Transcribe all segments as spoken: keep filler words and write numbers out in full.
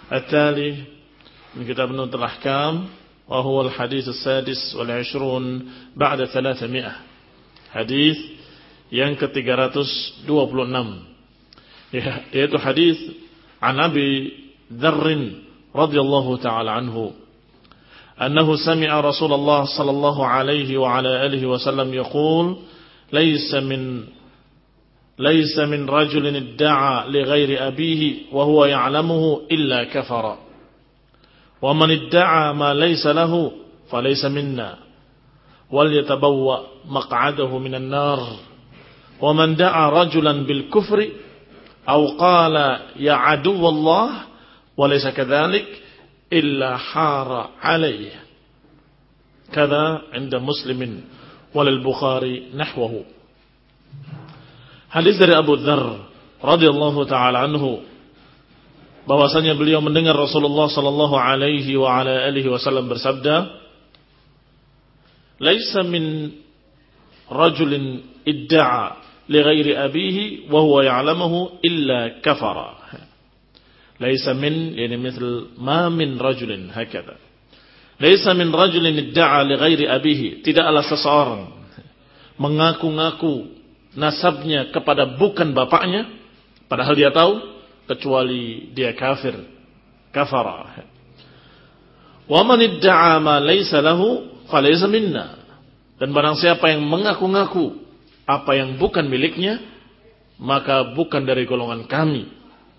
التالي من كتاب نور الأحكام وهو الحديث السادس والعشرون بعد ثلاثمائة حديث yang ke tiga ratus dua puluh enam yaitu hadis an Abi Dzarr radhiyallahu ta'ala anhu annahu sami'a Rasulullah sallallahu alaihi wa ala alihi wasallam yaqul laysa min laysa min rajulin idda'a li ghairi abihi wa huwa ya'lamuhu illa kafara wa man idda'a ma laysa lahu falaysa minna wal yatabawwa maq'adahu minan nar ومن دعا رجلا بالكفر أو قال يا عدو الله وليس كذلك إلا حار عليه كذا عند مسلم وللبخاري نحوه. Hadis dari Abu Dzarr radhiyallahu taala anhu bahwasanya beliau mendengar Rasulullah sallallahu alaihi wa ala alihi wasallam bersabda, "Laisa min rajulin idda'a لغير أبيه وهو يعلمه إلا كفر." ليس من يعني مثل ما من رجل هكذا. ليس من رجل ادعى لغير أبيه. Tidaklah seseorang mengaku-ngaku nasabnya kepada bukan bapaknya padahal dia tahu, kecuali dia kafir. Kafara. Wa man idda'a ma laysa lahu falaysa minna. Dan barang siapa yang mengaku-ngaku apa yang bukan miliknya, maka bukan dari golongan kami.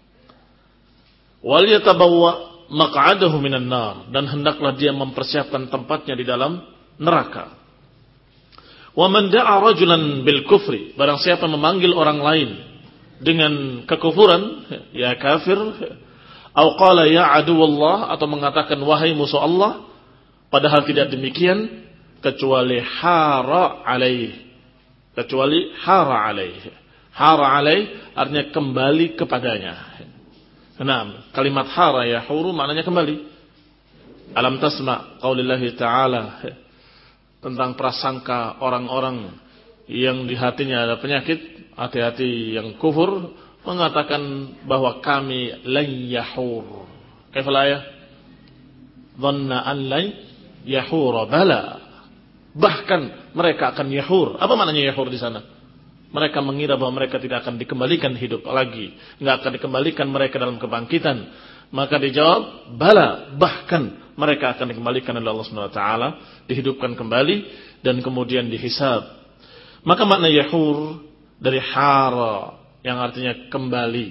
Wal yatabawwa maq'adahu minan nar, dan hendaklah dia mempersiapkan tempatnya di dalam neraka. Wa man da'a rajulan bil kufri, barang siapa memanggil orang lain dengan kekufuran, ya kafir, au qala ya aduwallah, atau mengatakan wahai musuh Allah, padahal tidak demikian, kecuali hara alaih, kecuali hara alaih. Hara alaih artinya kembali kepadanya. Nah, kalimat hara yahuru maknanya kembali. Alam tasma qaulillahi ta'ala tentang prasangka orang-orang yang di hatinya ada penyakit, hati-hati yang kufur, mengatakan bahwa kami lan yahur. Kaifal ayah? Dhanna an lan yahura bala. Bahkan mereka akan yahur. Apa maknanya yahur di sana? Mereka mengira bahwa mereka tidak akan dikembalikan hidup lagi, nggak akan dikembalikan mereka dalam kebangkitan. Maka dijawab, bala, bahkan mereka akan dikembalikan oleh Allah Subhanahu wa taala, dihidupkan kembali dan kemudian dihisab. Maka makna yahur dari hara yang artinya kembali.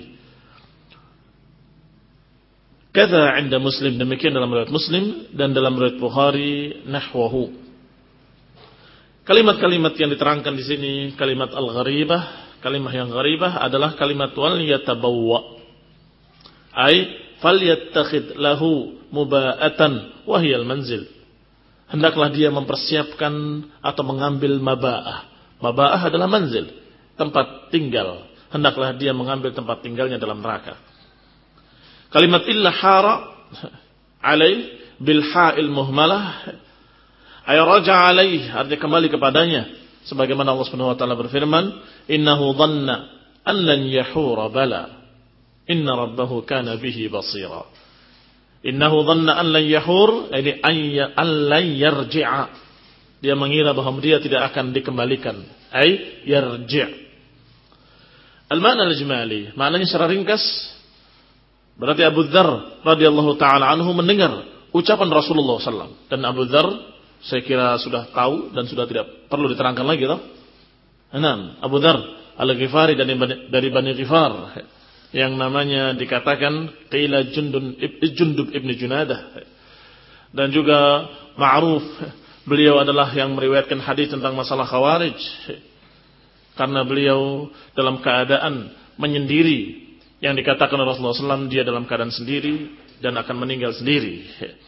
Kata 'inda Muslim, demikian dalam riwayat Muslim dan dalam riwayat Bukhari nahwahu. Kalimat-kalimat yang diterangkan di sini, kalimat al-gharibah, kalimat yang gharibah adalah kalimat wal yatabawwa. Ai falyattakhid lahu muba'atan wa hiya al-manzil. Hendaklah dia mempersiapkan atau mengambil maba'ah. Maba'ah adalah manzil, tempat tinggal. Hendaklah dia mengambil tempat tinggalnya dalam neraka. Kalimat illa hara alai bil ha'il muhmalah ay raja alaih, artinya kembali kepadanya, sebagaimana Allah Subhanahu wa taala berfirman, innahu dhanna an lan yahura bala inna rabbahu kana bihi basira. Innahu dhanna an lan yahur, ini an lan yarji'a, dia mengira bahwa dia tidak akan dikembalikan, ay yarji'. Al-makna al-ijmali, maknanya secara ringkas berarti Abu Dzarr radhiyallahu taala anhu mendengar ucapan Rasulullah sallallahu alaihi wasallam, dan Abu Dzarr saya kira sudah tahu dan sudah tidak perlu diterangkan lagi, toh. Enam, Abu Dzarr Al-Ghifari dari dari Bani Ghifar yang namanya dikatakan qila Jundun Jundub ibn Junadah, dan juga ma'ruf beliau adalah yang meriwayatkan hadis tentang masalah Khawarij karena beliau dalam keadaan menyendiri, yang dikatakan Rasulullah sallallahu alaihi wasallam dia dalam keadaan sendiri dan akan meninggal sendiri.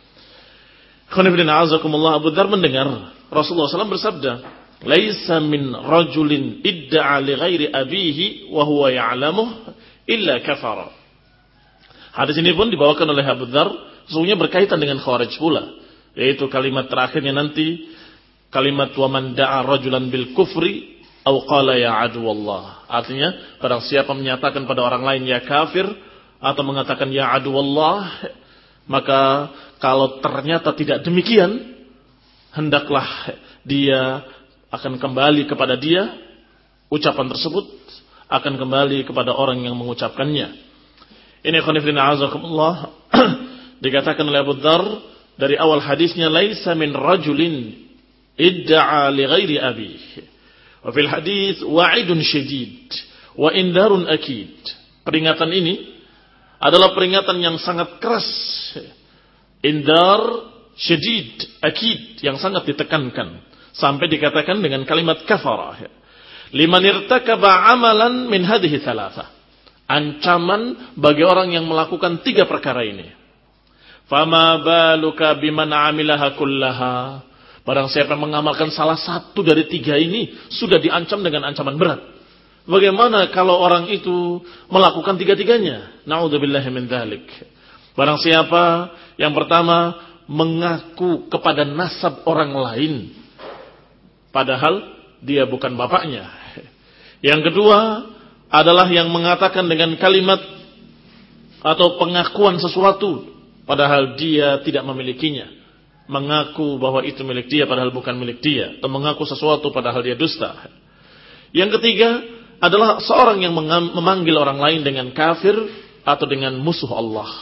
Abu Dzarr mendengar Rasulullah sallallahu alaihi wasallam bersabda, "Laisa min rajulin idda'a li ghairi abihi wa huwa ya'lamuh illa kafara." Hadis ini pun dibawakan oleh Abu Dzarr, sesungguhnya berkaitan dengan Khawarij pula, yaitu kalimat terakhirnya nanti, kalimat wa man da'a rajulan bil kufri aw qala ya aduwallah. Artinya, barang siapa menyatakan pada orang lain ya kafir atau mengatakan ya aduwallah, Maka kalau ternyata tidak demikian, hendaklah dia akan kembali kepada dia, ucapan tersebut akan kembali kepada orang yang mengucapkannya. Ini khonifina azakumullah dikatakan oleh Abu Dzar dari awal hadisnya, laisa min rajulin idda'a li ghairi abih. Wa fil hadis wa'idun syadid wa indarun akid. Peringatan ini adalah peringatan yang sangat keras. Indar syadid, akid, yang sangat ditekankan. Sampai dikatakan dengan kalimat kafarah. Liman irtakaba amalan min hadhihi thalatha. Ancaman bagi orang yang melakukan tiga perkara ini. Fama baluka biman amilaha kullaha. Barang siapa yang mengamalkan salah satu dari tiga ini, sudah diancam dengan ancaman berat. Bagaimana kalau orang itu melakukan tiga-tiganya? Na'udzubillahi min dzalik. Barang siapa yang pertama mengaku kepada nasab orang lain, padahal dia bukan bapaknya. Yang kedua adalah yang mengatakan dengan kalimat atau pengakuan sesuatu, padahal dia tidak memilikinya. Mengaku bahwa itu milik dia padahal bukan milik dia, atau mengaku sesuatu padahal dia dusta. Yang ketiga adalah seorang yang memanggil orang lain dengan kafir atau dengan musuh Allah.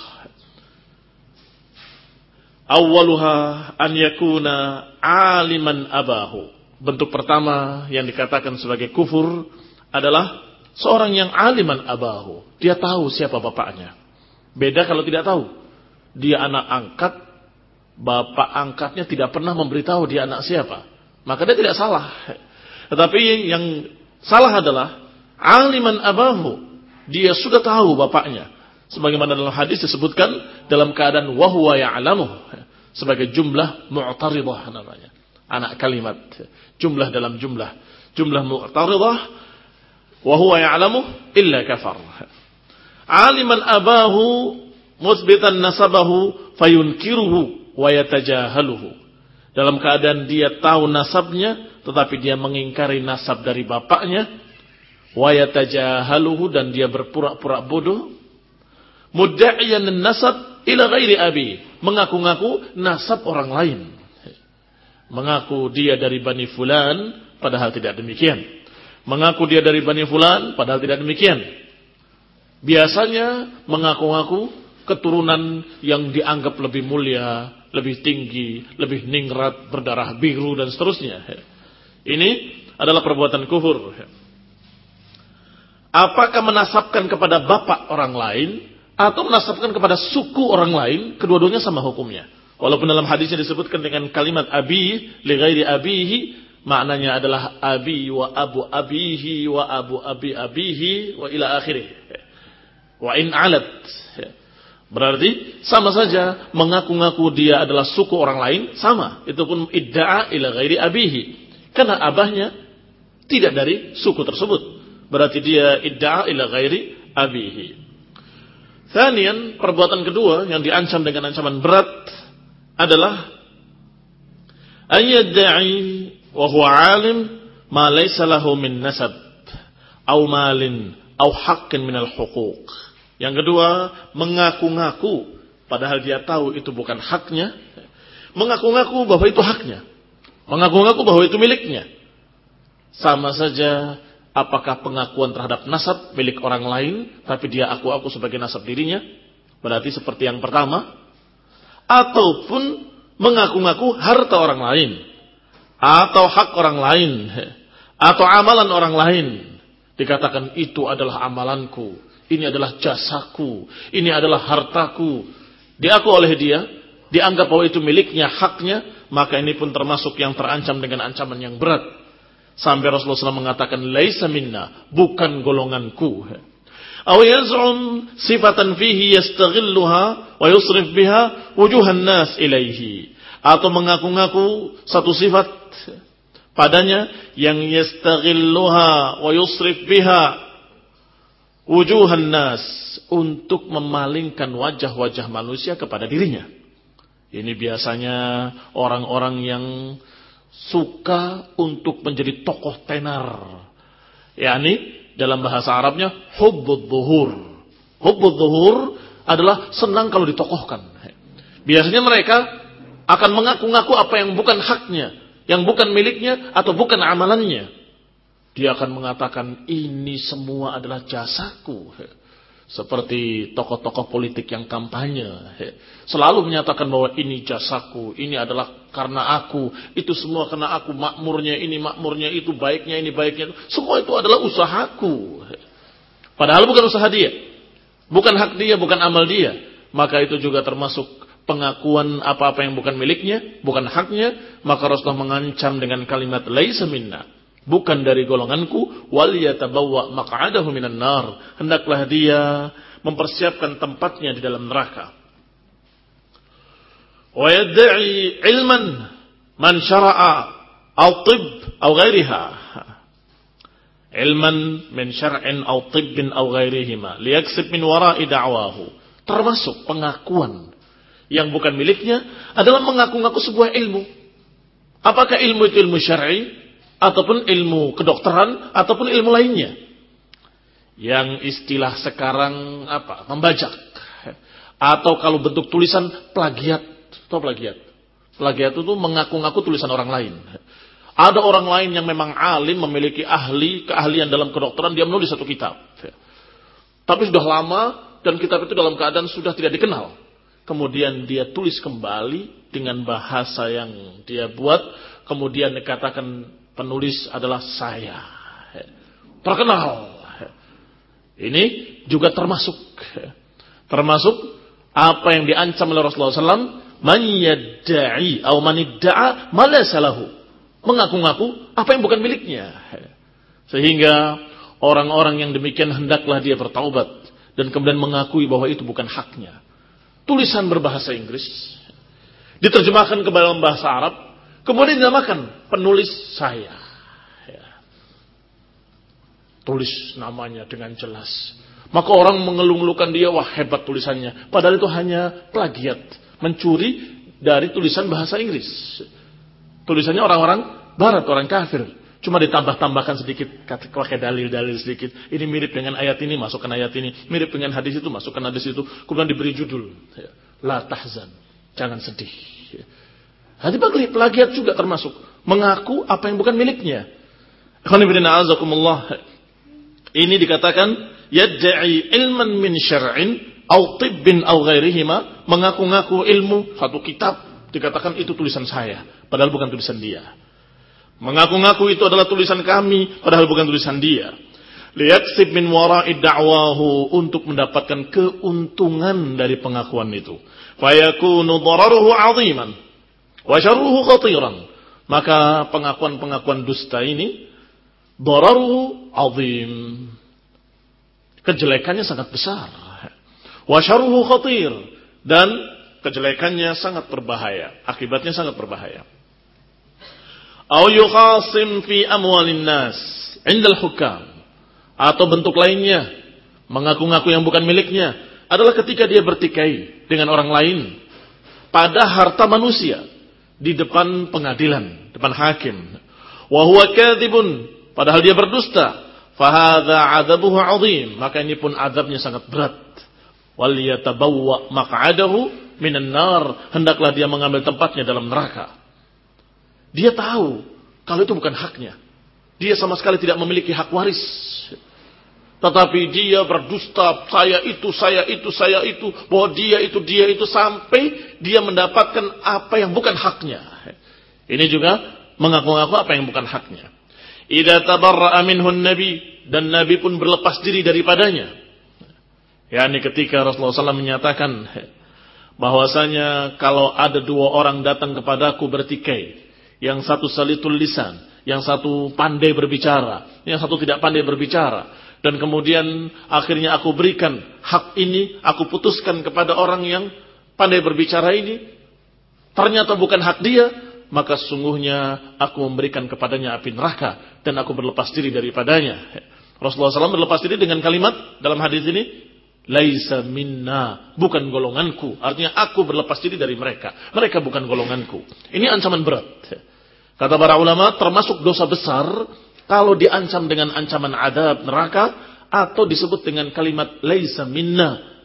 Awwaluha an yakuna aliman abahu. Bentuk pertama yang dikatakan sebagai kufur adalah seorang yang aliman abahu. Dia tahu siapa bapaknya. Beda kalau tidak tahu. Dia anak angkat, bapak angkatnya tidak pernah memberitahu dia anak siapa. Maka dia tidak salah. Tetapi yang salah adalah aliman abahu. Dia sudah tahu bapaknya. Sebagaimana dalam hadis disebutkan dalam keadaan wahuwa ya'lamuh. Sebagai jumlah mu'taridah namanya. Anak kalimat. Jumlah dalam jumlah. Jumlah mu'taridah. Wahuwa ya'lamuh illa kafar. Aliman abahu musbitan nasabahu fayunkiruhu wa yatajahaluhu. Dalam keadaan dia tahu nasabnya, tetapi dia mengingkari nasab dari bapaknya. Wa yatajahaluhu, dan dia berpura-pura bodoh. Mudda'iyan nasab ila ghairi abi. Mengaku-ngaku nasab orang lain. Mengaku dia dari Bani Fulan, padahal tidak demikian. Mengaku dia dari Bani Fulan, padahal tidak demikian. Biasanya mengaku-ngaku keturunan yang dianggap lebih mulia, lebih tinggi, lebih ningrat, berdarah biru, dan seterusnya. Ini adalah perbuatan kufur. Apakah menasabkan kepada bapak orang lain atau menasabkan kepada suku orang lain, kedua-duanya sama hukumnya. Walaupun dalam hadisnya disebutkan dengan kalimat abi li ghairi abihi, maknanya adalah abi wa abu abihi wa abu abi abihi wa ila akhirih. Wa in alat. Berarti sama saja mengaku-ngaku dia adalah suku orang lain, sama. Itu pun idda'a ila ghairi abihi. Karena abahnya tidak dari suku tersebut. Berarti dia idda'a ila ghairi abihi. Thanian, perbuatan kedua yang diancam dengan ancaman berat adalah ayyadda'i wa huwa 'alim ma laysa lahu min nasab aw malin aw haqqin minal huquq. Yang kedua, mengaku-ngaku padahal dia tahu itu bukan haknya, mengaku-ngaku bahwa itu haknya, mengaku-ngaku bahwa itu miliknya. Sama saja apakah pengakuan terhadap nasab milik orang lain, tapi dia aku-aku sebagai nasab dirinya, berarti seperti yang pertama. Ataupun mengaku-ngaku harta orang lain, atau hak orang lain, atau amalan orang lain. Dikatakan itu adalah amalanku, ini adalah jasaku, ini adalah hartaku. Diaku oleh dia, dianggap bahwa itu miliknya, haknya, maka ini pun termasuk yang terancam dengan ancaman yang berat. Sampai Rasulullah shallallahu alaihi wasallam mengatakan, laisa minna, bukan golonganku. Aw yaz'um sifatan fihi yastaghilluha wa yusrif biha wujuhan nas ilaihi. Atau mengaku-ngaku satu sifat padanya yang yastaghilluha wa yusrif biha wujuhan nas, untuk memalingkan wajah-wajah manusia kepada dirinya. Ini biasanya orang-orang yang suka untuk menjadi tokoh tenar. yakni dalam bahasa Arabnya hubbud dhuhur. Hubbud dhuhur adalah senang kalau ditokohkan. Biasanya mereka akan mengaku-ngaku apa yang bukan haknya, yang bukan miliknya atau bukan amalannya. Dia akan mengatakan ini semua adalah jasaku. Seperti tokoh-tokoh politik yang kampanye selalu menyatakan bahwa ini jasaku, ini adalah karena aku, itu semua karena aku, makmurnya ini, makmurnya itu, baiknya ini, baiknya itu, semua itu adalah usahaku. Padahal bukan usaha dia, bukan hak dia, bukan amal dia. Maka itu juga termasuk pengakuan apa-apa yang bukan miliknya, bukan haknya. Maka Rasulullah mengancam dengan kalimat laisa minna, bukan dari golonganku, wal yatabawwa maq'adahu minan nar, hendaklah dia mempersiapkan tempatnya di dalam neraka. Wa yad'i ilman man syara'a aw tib aw ghairiha, ilman min syar'in aw tibbin aw ghairihima liyaksib min wara'i da'wahu. Termasuk pengakuan yang bukan miliknya adalah mengaku-ngaku sebuah ilmu. Apakah ilmu itu ilmu syar'i ataupun ilmu kedokteran ataupun ilmu lainnya? Yang istilah sekarang apa? Membajak. Atau kalau bentuk tulisan plagiat. Atau plagiat. Plagiat itu mengaku-ngaku tulisan orang lain. Ada orang lain yang memang alim, memiliki ahli, keahlian dalam kedokteran, dia menulis satu kitab. Tapi sudah lama dan kitab itu dalam keadaan sudah tidak dikenal. Kemudian dia tulis kembali dengan bahasa yang dia buat, kemudian dikatakan penulis adalah saya. Terkenal. Ini juga termasuk. Termasuk apa yang diancam oleh Rasulullah shallallahu alaihi wasallam. Man yadda'i atau man idda'a ma laysa lahu. Mengaku-ngaku apa yang bukan miliknya. Sehingga orang-orang yang demikian hendaklah dia bertaubat. Dan kemudian mengakui bahwa itu bukan haknya. Tulisan berbahasa Inggris. Diterjemahkan ke dalam bahasa Arab. Kemudian dinamakan penulis saya. Ya. Tulis namanya dengan jelas. Maka orang mengeluh-ngeluhkan dia, wah hebat tulisannya. Padahal itu hanya plagiat. Mencuri dari tulisan bahasa Inggris. Tulisannya orang-orang barat, orang kafir. Cuma ditambah-tambahkan sedikit, pakai dalil-dalil sedikit. Ini mirip dengan ayat ini, masukkan ayat ini. Mirip dengan hadis itu, masukkan hadis itu. Kemudian diberi judul. La tahzan. Jangan sedih. Hati bagli, plagiat juga termasuk. Mengaku apa yang bukan miliknya. Ini dikatakan, yadda'i ilman min syar'in, au tibbin au ghairihima, mengaku-ngaku ilmu, satu kitab, dikatakan itu tulisan saya. Padahal bukan tulisan dia. Mengaku-ngaku itu adalah tulisan kami, padahal bukan tulisan dia. Liyaksib min wara'i da'wahu, untuk mendapatkan keuntungan dari pengakuan itu. Fayakunu dhararuhu 'aziman wa syarruhu khatiran. Maka pengakuan-pengakuan dusta ini dhararuhu 'azim. Kejelekannya sangat besar. Wa syarruhu khatir, dan kejelekannya sangat berbahaya, akibatnya sangat berbahaya. Au yukhasim fi amwalin nas 'indal hukam, atau bentuk lainnya mengaku-ngaku yang bukan miliknya adalah ketika dia bertikai dengan orang lain pada harta manusia di depan pengadilan, depan hakim. Wa huwa kadzibun, padahal dia berdusta. Fa hadza 'adzabuhu 'adzim, maka ini pun azabnya sangat berat. Wal yatabawwa maq'adahu minan nar, hendaklah dia mengambil tempatnya dalam neraka. Dia tahu kalau itu bukan haknya. Dia sama sekali tidak memiliki hak waris. Tetapi dia berdusta, saya itu, saya itu, saya itu, bahwa dia itu, dia itu, sampai dia mendapatkan apa yang bukan haknya. Ini juga mengaku-ngaku apa yang bukan haknya. Idza tabarra'a minhu nabi, dan Nabi pun berlepas diri daripadanya. yakni ketika Rasulullah shallallahu alaihi wasallam menyatakan bahwasanya kalau ada dua orang datang kepadaku bertikai, yang satu salitul lisan, yang satu pandai berbicara, yang satu tidak pandai berbicara, dan kemudian akhirnya aku berikan hak ini, aku putuskan kepada orang yang pandai berbicara ini, ternyata bukan hak dia, maka sesungguhnya aku memberikan kepadanya api neraka dan aku berlepas diri daripadanya. Rasulullah shallallahu alaihi wasallam berlepas diri dengan kalimat dalam hadis ini, laisa minna, bukan golonganku. Artinya aku berlepas diri dari mereka. Mereka bukan golonganku. Ini ancaman berat. Kata para ulama, termasuk dosa besar kalau diancam dengan ancaman adab neraka atau disebut dengan kalimat laisa minna,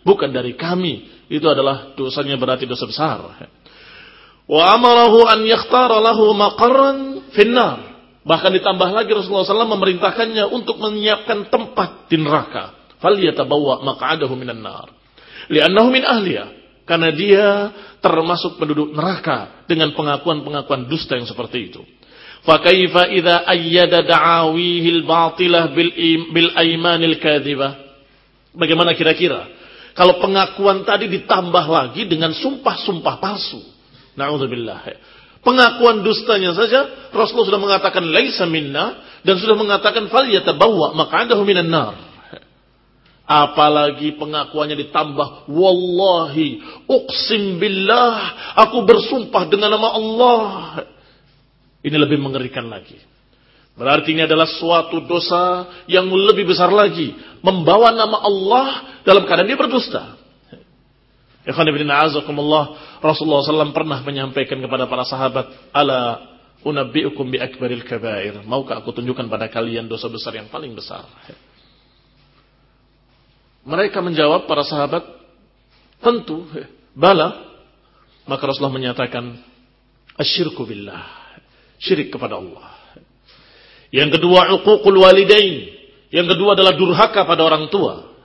bukan dari kami. Itu adalah dosanya berarti dosa besar. Wa amarahu an yakhtara lahu maqarran finnar. Bahkan ditambah lagi Rasulullah shallallahu alaihi wasallam memerintahkannya untuk menyiapkan tempat di neraka. Falyatabawwa maq'adahu minan nar. Li'annahu min ahliya. Karena dia termasuk penduduk neraka dengan pengakuan-pengakuan dusta yang seperti itu. Fa kaifa idza ayyada da'awihil batilah bil bil aymanil kadzibah? Bagaimana kira-kira kalau pengakuan tadi ditambah lagi dengan sumpah-sumpah palsu? Na'udzubillah. Pengakuan dustanya saja Rasulullah sudah mengatakan laisa minna dan sudah mengatakan falyatabawwa maq'adahu minan nar. Apalagi pengakuannya ditambah wallahi uqsim billah, aku bersumpah dengan nama Allah. Ini lebih mengerikan lagi. Berarti ini adalah suatu dosa yang lebih besar lagi, membawa nama Allah dalam keadaan dia berdusta. Ikhwan ibn a'azakumullah, Rasulullah shallallahu alaihi wasallam pernah menyampaikan kepada para sahabat, ala unabbi'ukum bi akbaril kabair. Maukah aku tunjukkan pada kalian dosa besar yang paling besar? Mereka menjawab, para sahabat, tentu, bala. Maka Rasulullah menyatakan, asyirku billah, syirik kepada Allah. Yang kedua, uququl walidain. Yang kedua adalah durhaka pada orang tua.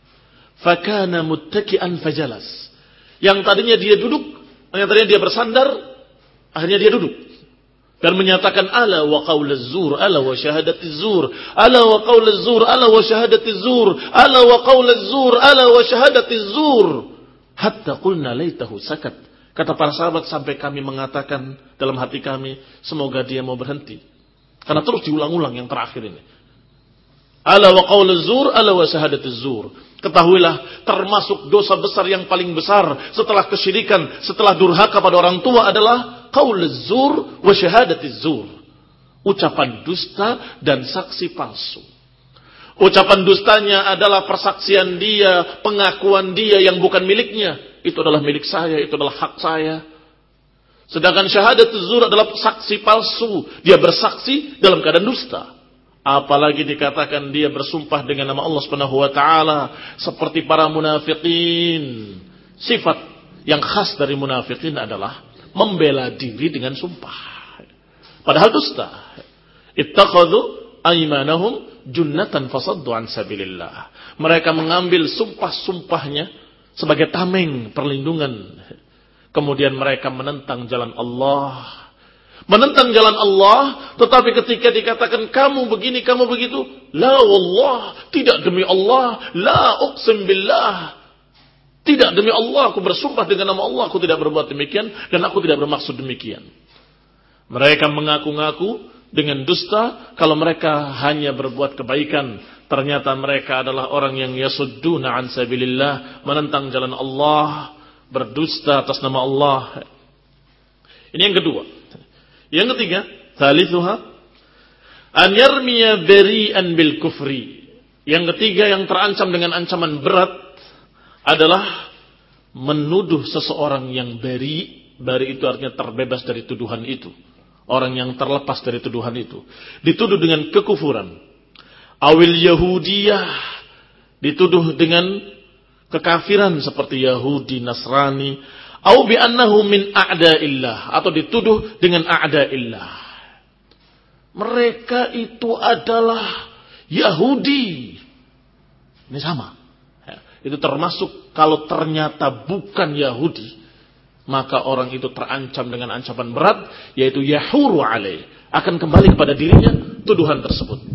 Fakana muttaki'an fajalas. Yang tadinya dia duduk, yang tadinya dia bersandar, akhirnya dia duduk. Dan menyatakan, ala wa qawlaz zur, ala wa syahadatiz zur, ala wa qawlaz zur, ala wa syahadatiz zur, ala wa qawlaz zur, ala wa syahadatiz zur. Hatta qulna laitahu sakat. Kata para sahabat, sampai kami mengatakan dalam hati kami, semoga dia mau berhenti. Karena terus diulang-ulang yang terakhir ini. Ala wa qawlaz zur, ala wa syahadatiz zur. Ketahuilah, termasuk dosa besar yang paling besar setelah kesyirikan, setelah durhaka pada orang tua adalah qauluz zur wa syahadatiz zur. Ucapan dusta dan saksi palsu. Ucapan dustanya adalah persaksian dia, pengakuan dia yang bukan miliknya. Itu adalah milik saya, itu adalah hak saya. Sedangkan syahadatuz zur adalah saksi palsu. Dia bersaksi dalam keadaan dusta. Apalagi dikatakan dia bersumpah dengan nama Allah Subhanahu wa taala seperti para munafikin. Sifat yang khas dari munafikin adalah membela diri dengan sumpah. Padahal dusta. Ittakhadhu aymanahum junnatan fasaddu an sabilillah. Mereka mengambil sumpah-sumpahnya sebagai tameng perlindungan. Kemudian mereka menentang jalan Allah. Menentang jalan Allah, tetapi ketika dikatakan kamu begini, kamu begitu, la wallah, tidak demi Allah, la uqsim billah, tidak demi Allah, aku bersumpah dengan nama Allah, aku tidak berbuat demikian, dan aku tidak bermaksud demikian. Mereka mengaku-ngaku dengan dusta, kalau mereka hanya berbuat kebaikan, ternyata mereka adalah orang yang yasudduna an sabilillah, menentang jalan Allah, berdusta atas nama Allah. Ini yang kedua. Yang ketiga, thalithuha an yarmiya bari'an bil kufri. Yang ketiga yang terancam dengan ancaman berat adalah menuduh seseorang yang bari. Bari itu artinya terbebas dari tuduhan itu. Orang yang terlepas dari tuduhan itu. Dituduh dengan kekufuran. Awil Yahudiyah. Dituduh dengan kekafiran seperti Yahudi, Nasrani. Au bi annahu min a'da'illah, atau dituduh dengan a'da'illah. Mereka itu adalah Yahudi. Ini sama. Ya, itu termasuk kalau ternyata bukan Yahudi, maka orang itu terancam dengan ancaman berat, yaitu yahuru alaih, akan kembali kepada dirinya tuduhan tersebut.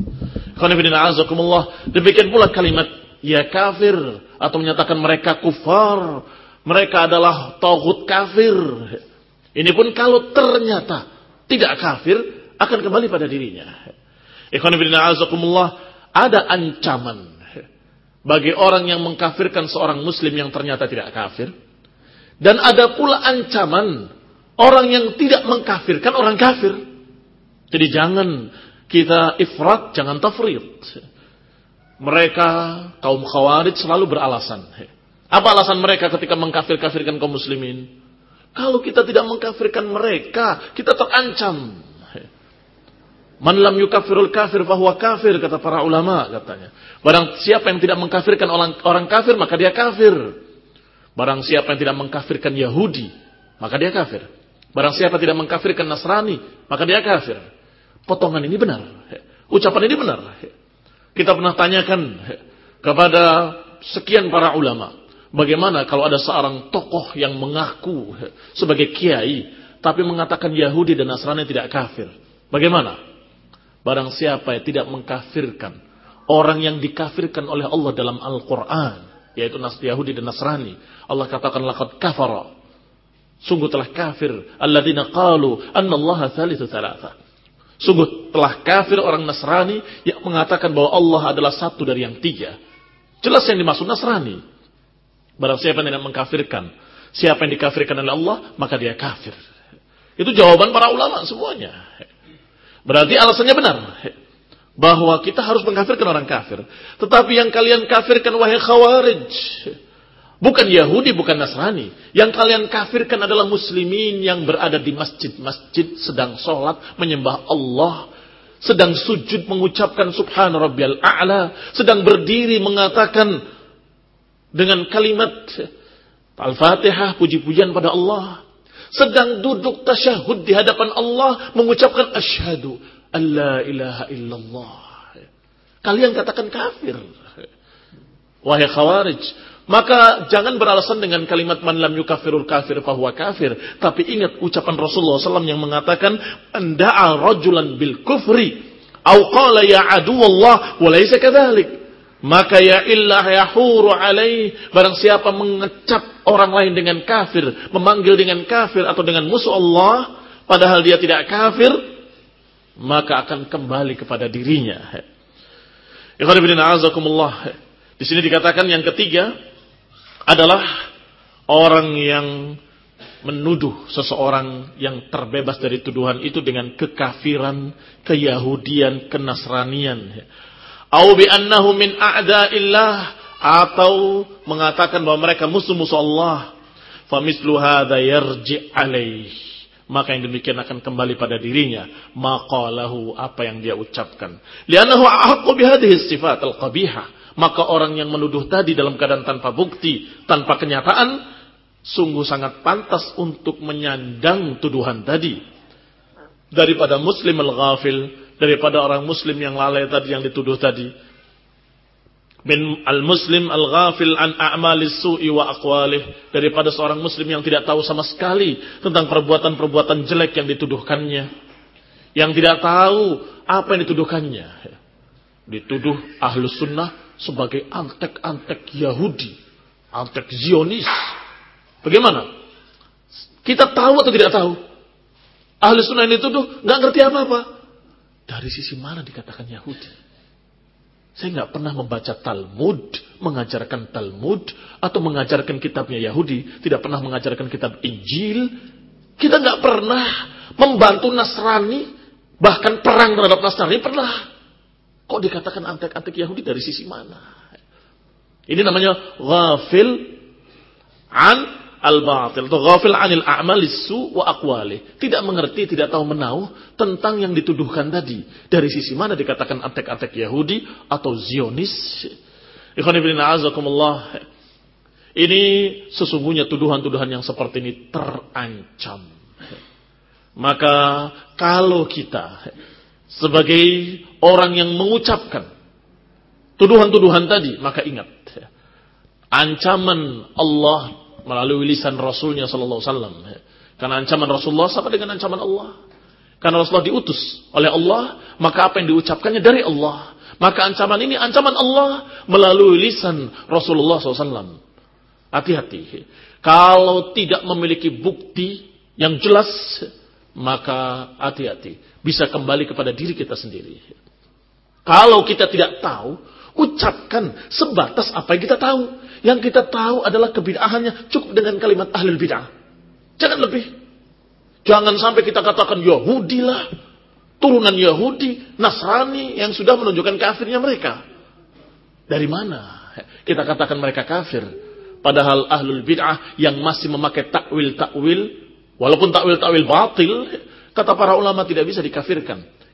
Demikian pula kalimat ya kafir, atau menyatakan mereka kufar. Mereka adalah taghut kafir. Ini pun kalau ternyata tidak kafir, akan kembali pada dirinya. Ikhwan fillah azakumullah, ada ancaman bagi orang yang mengkafirkan seorang muslim yang ternyata tidak kafir. Dan ada pula ancaman orang yang tidak mengkafirkan orang kafir. Jadi jangan kita ifrat, jangan tafrid. Mereka, kaum khawarij selalu beralasan. Apa alasan mereka ketika mengkafir-kafirkan kaum muslimin? Kalau kita tidak mengkafirkan mereka, kita terancam. Man lam yukaffirul kafir fahuwa kafir, kata para ulama katanya. Barang siapa yang tidak mengkafirkan orang, orang kafir, maka dia kafir. Barang siapa yang tidak mengkafirkan Yahudi, maka dia kafir. Barang siapa tidak mengkafirkan Nasrani, maka dia kafir. Potongan ini benar. Ucapan ini benar. Kita pernah tanyakan kepada sekian para ulama, bagaimana kalau ada seorang tokoh yang mengaku sebagai kiai, tapi mengatakan Yahudi dan Nasrani tidak kafir. Bagaimana? Barang siapa yang tidak mengkafirkan orang yang dikafirkan oleh Allah dalam Al-Quran, yaitu Yahudi dan Nasrani, Allah katakan laqad kafara, sungguh telah kafir alladzina qalu annallaha thalithu thalatha. Sungguh telah kafir orang Nasrani yang mengatakan bahwa Allah adalah satu dari yang tiga. Jelas yang dimaksud Nasrani. Barang siapa yang tidak mengkafirkan siapa yang dikafirkan oleh Allah, maka dia kafir. Itu jawaban para ulama semuanya. Berarti alasannya benar, bahwa kita harus mengkafirkan orang kafir. Tetapi yang kalian kafirkan wahai Khawarij, bukan Yahudi, bukan Nasrani. Yang kalian kafirkan adalah muslimin yang berada di masjid-masjid, sedang sholat, menyembah Allah, sedang sujud mengucapkan subhana rabbiyal a'la, sedang berdiri mengatakan dengan kalimat Al-Fatihah, puji-pujian pada Allah, sedang duduk tasyahud di hadapan Allah mengucapkan asyhadu alla ilaha illallah. Kalian katakan kafir, wahai Khawarij. Maka jangan beralasan dengan kalimat man lam yukaffirul kafir fahuwa kafir. Tapi ingat ucapan Rasulullah shallallahu alaihi wasallam yang mengatakan anda'a rajulan bil kufri au qala ya aduwallah wa laysa kadzalik, maka ya illah yahuru alaih, barang siapa mengecap orang lain dengan kafir, memanggil dengan kafir atau dengan musuh Allah, padahal dia tidak kafir, maka akan kembali kepada dirinya. Ikhwan fillah azakumullah. Di sini dikatakan yang ketiga adalah orang yang menuduh seseorang yang terbebas dari tuduhan itu dengan kekafiran, keyahudian, kenasranian. Au bi annahu min a'da'illah, atau mengatakan bahwa mereka musuh-musuh Allah. Fa mislu hadza yarji' alaih, maka yang demikian akan kembali pada dirinya. Maqalahu, apa yang dia ucapkan. Li'annahu ahaqqu bihadhihi sifat al-qabihah, maka orang yang menuduh tadi dalam keadaan tanpa bukti, tanpa kenyataan, sungguh sangat pantas untuk menyandang tuduhan tadi daripada muslim al-ghafil, daripada orang muslim yang lalai tadi yang dituduh tadi. Min al-muslim al-ghafil an a'malis su'i wa aqwalih, daripada seorang muslim yang tidak tahu sama sekali tentang perbuatan-perbuatan jelek yang dituduhkannya, yang tidak tahu apa yang dituduhkannya. Dituduh Ahlus Sunnah sebagai antek-antek Yahudi, antek Zionis. Bagaimana? Kita tahu atau tidak tahu? Ahlus Sunnah ini dituduh nggak ngerti apa-apa. Dari sisi mana dikatakan Yahudi? Saya nggak pernah membaca Talmud, mengajarkan Talmud, atau mengajarkan kitabnya Yahudi, tidak pernah mengajarkan kitab Injil. Kita nggak pernah membantu Nasrani, bahkan perang terhadap Nasrani pernah. Kok dikatakan antek-antek Yahudi, dari sisi mana? Ini namanya ghafil an al-batil, atau ghafil anil a'malis su wa aqwalih. Tidak mengerti, tidak tahu menahu tentang yang dituduhkan tadi. Dari sisi mana dikatakan antek-antek Yahudi atau Zionis? Ikhwan fillah azakumullah. Ini sesungguhnya tuduhan-tuduhan yang seperti ini terancam. Maka kalau kita sebagai orang yang mengucapkan tuduhan-tuduhan tadi, maka ingat ancaman Allah melalui lisan Rasulnya sallallahu alaihi wasallam. Karena ancaman Rasulullah sama dengan ancaman Allah. Karena Rasulullah diutus oleh Allah, maka apa yang diucapkannya dari Allah. Maka ancaman ini ancaman Allah melalui lisan Rasulullah sallallahu alaihi wasallam. Hati-hati. Kalau tidak memiliki bukti yang jelas, maka hati-hati. Bisa kembali kepada diri kita sendiri. Kalau kita tidak tahu, ucapkan sebatas apa yang kita tahu. Yang kita tahu adalah kebid'ahannya, cukup dengan kalimat ahlul bid'ah. Jangan lebih. Jangan sampai kita katakan Yahudi lah, turunan Yahudi, Nasrani yang sudah menunjukkan kafirnya mereka. Dari mana kita katakan mereka kafir? Padahal ahlul bid'ah yang masih memakai takwil-takwil, walaupun takwil-takwil batil, kata para ulama tidak bisa dikafirkan.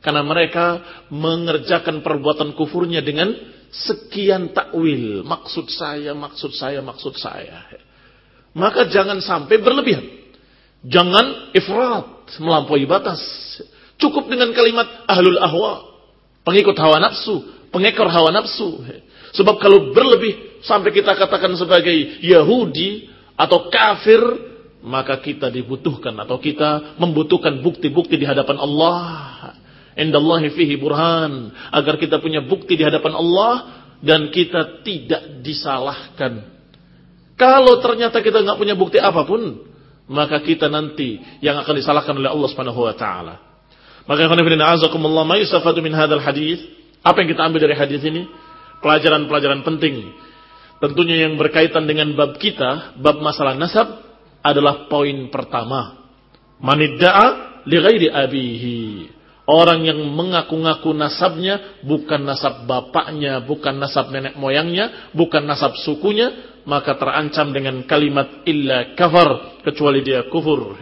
Karena mereka mengerjakan perbuatan kufurnya dengan sekian takwil. Maksud saya, maksud saya, maksud saya. Maka jangan sampai berlebihan. Jangan ifrat, melampaui batas. Cukup dengan kalimat ahlul ahwa, pengikut hawa nafsu, pengekor hawa nafsu. Sebab kalau berlebih sampai kita katakan sebagai Yahudi atau kafir, maka kita dibutuhkan atau kita membutuhkan bukti-bukti di hadapan Allah. Indallahi fihi burhan, agar kita punya bukti di hadapan Allah dan kita tidak disalahkan. Kalau ternyata kita nggak punya bukti apapun, maka kita nanti yang akan disalahkan oleh Allah Subhanahu wa taala. Maka ikhwan fillah azakumullah, ma yustafadu min hadzal hadis? Apa yang kita ambil dari hadis ini? Pelajaran-pelajaran penting. Tentunya yang berkaitan dengan bab kita, bab masalah nasab adalah poin pertama. Manidda'a li ghairi abihi. Orang yang mengaku-ngaku nasabnya bukan nasab bapaknya, bukan nasab nenek moyangnya, bukan nasab sukunya, maka terancam dengan kalimat illa kafar, kecuali dia kufur.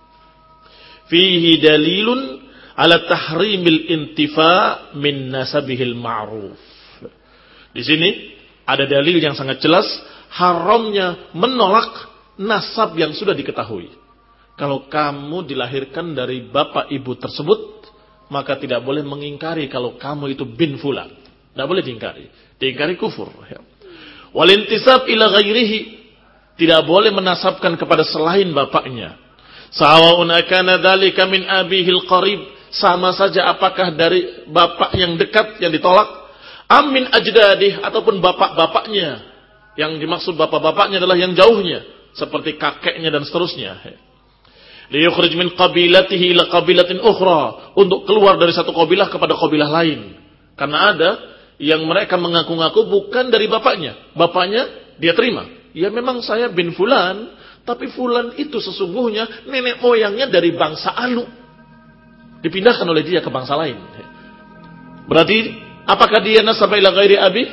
Fihi dalilun ala tahrimil intifa min nasabihil ma'ruf. Di sini ada dalil yang sangat jelas haramnya menolak nasab yang sudah diketahui. Kalau kamu dilahirkan dari bapak ibu tersebut, maka tidak boleh mengingkari kalau kamu itu bin fulan. Tidak boleh diingkari. Diingkari kufur. Walintisab ila ghairihi. Tidak boleh menasabkan kepada selain bapaknya. Sawa'un akana dzalika min abihil qarib. Sama saja apakah dari bapak yang dekat yang ditolak, amin ajdadih, ataupun bapak-bapaknya. Yang dimaksud bapak-bapaknya adalah yang jauhnya, seperti kakeknya dan seterusnya. Liyukhrij min qabilatihi ila qabilatin ukhra, untuk keluar dari satu kabilah kepada kabilah lain. Karena ada yang mereka mengaku-ngaku bukan dari bapaknya. Bapaknya dia terima. Ya memang saya bin fulan, tapi fulan itu sesungguhnya nenek moyangnya dari bangsa anu. Dipindahkan oleh dia ke bangsa lain. Berarti apakah dia nasab ila ghairi abi?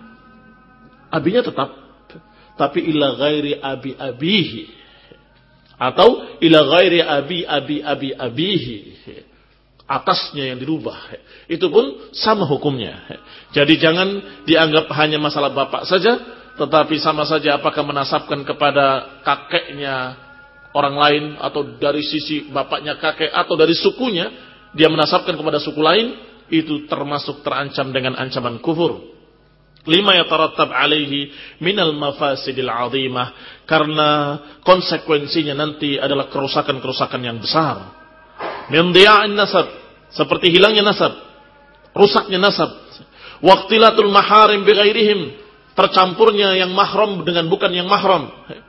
Abinya tetap, tapi ila ghairi abi abihi. Atau ila ghairi abi abi abi abihi. Atasnya yang dirubah. Itu pun sama hukumnya. Jadi jangan dianggap hanya masalah bapak saja, tetapi sama saja apakah menasabkan kepada kakeknya orang lain, atau dari sisi bapaknya kakek, atau dari sukunya dia menasabkan kepada suku lain, itu termasuk terancam dengan ancaman kufur. Lima yatarattab alaihi minal mafasidil azimah, karena konsekuensinya nanti adalah kerusakan-kerusakan yang besar. Min dhiya'in nasab, seperti hilangnya nasab, rusaknya nasab. Waqtilatul maharim bighairihim, tercampurnya yang mahram dengan bukan yang mahram.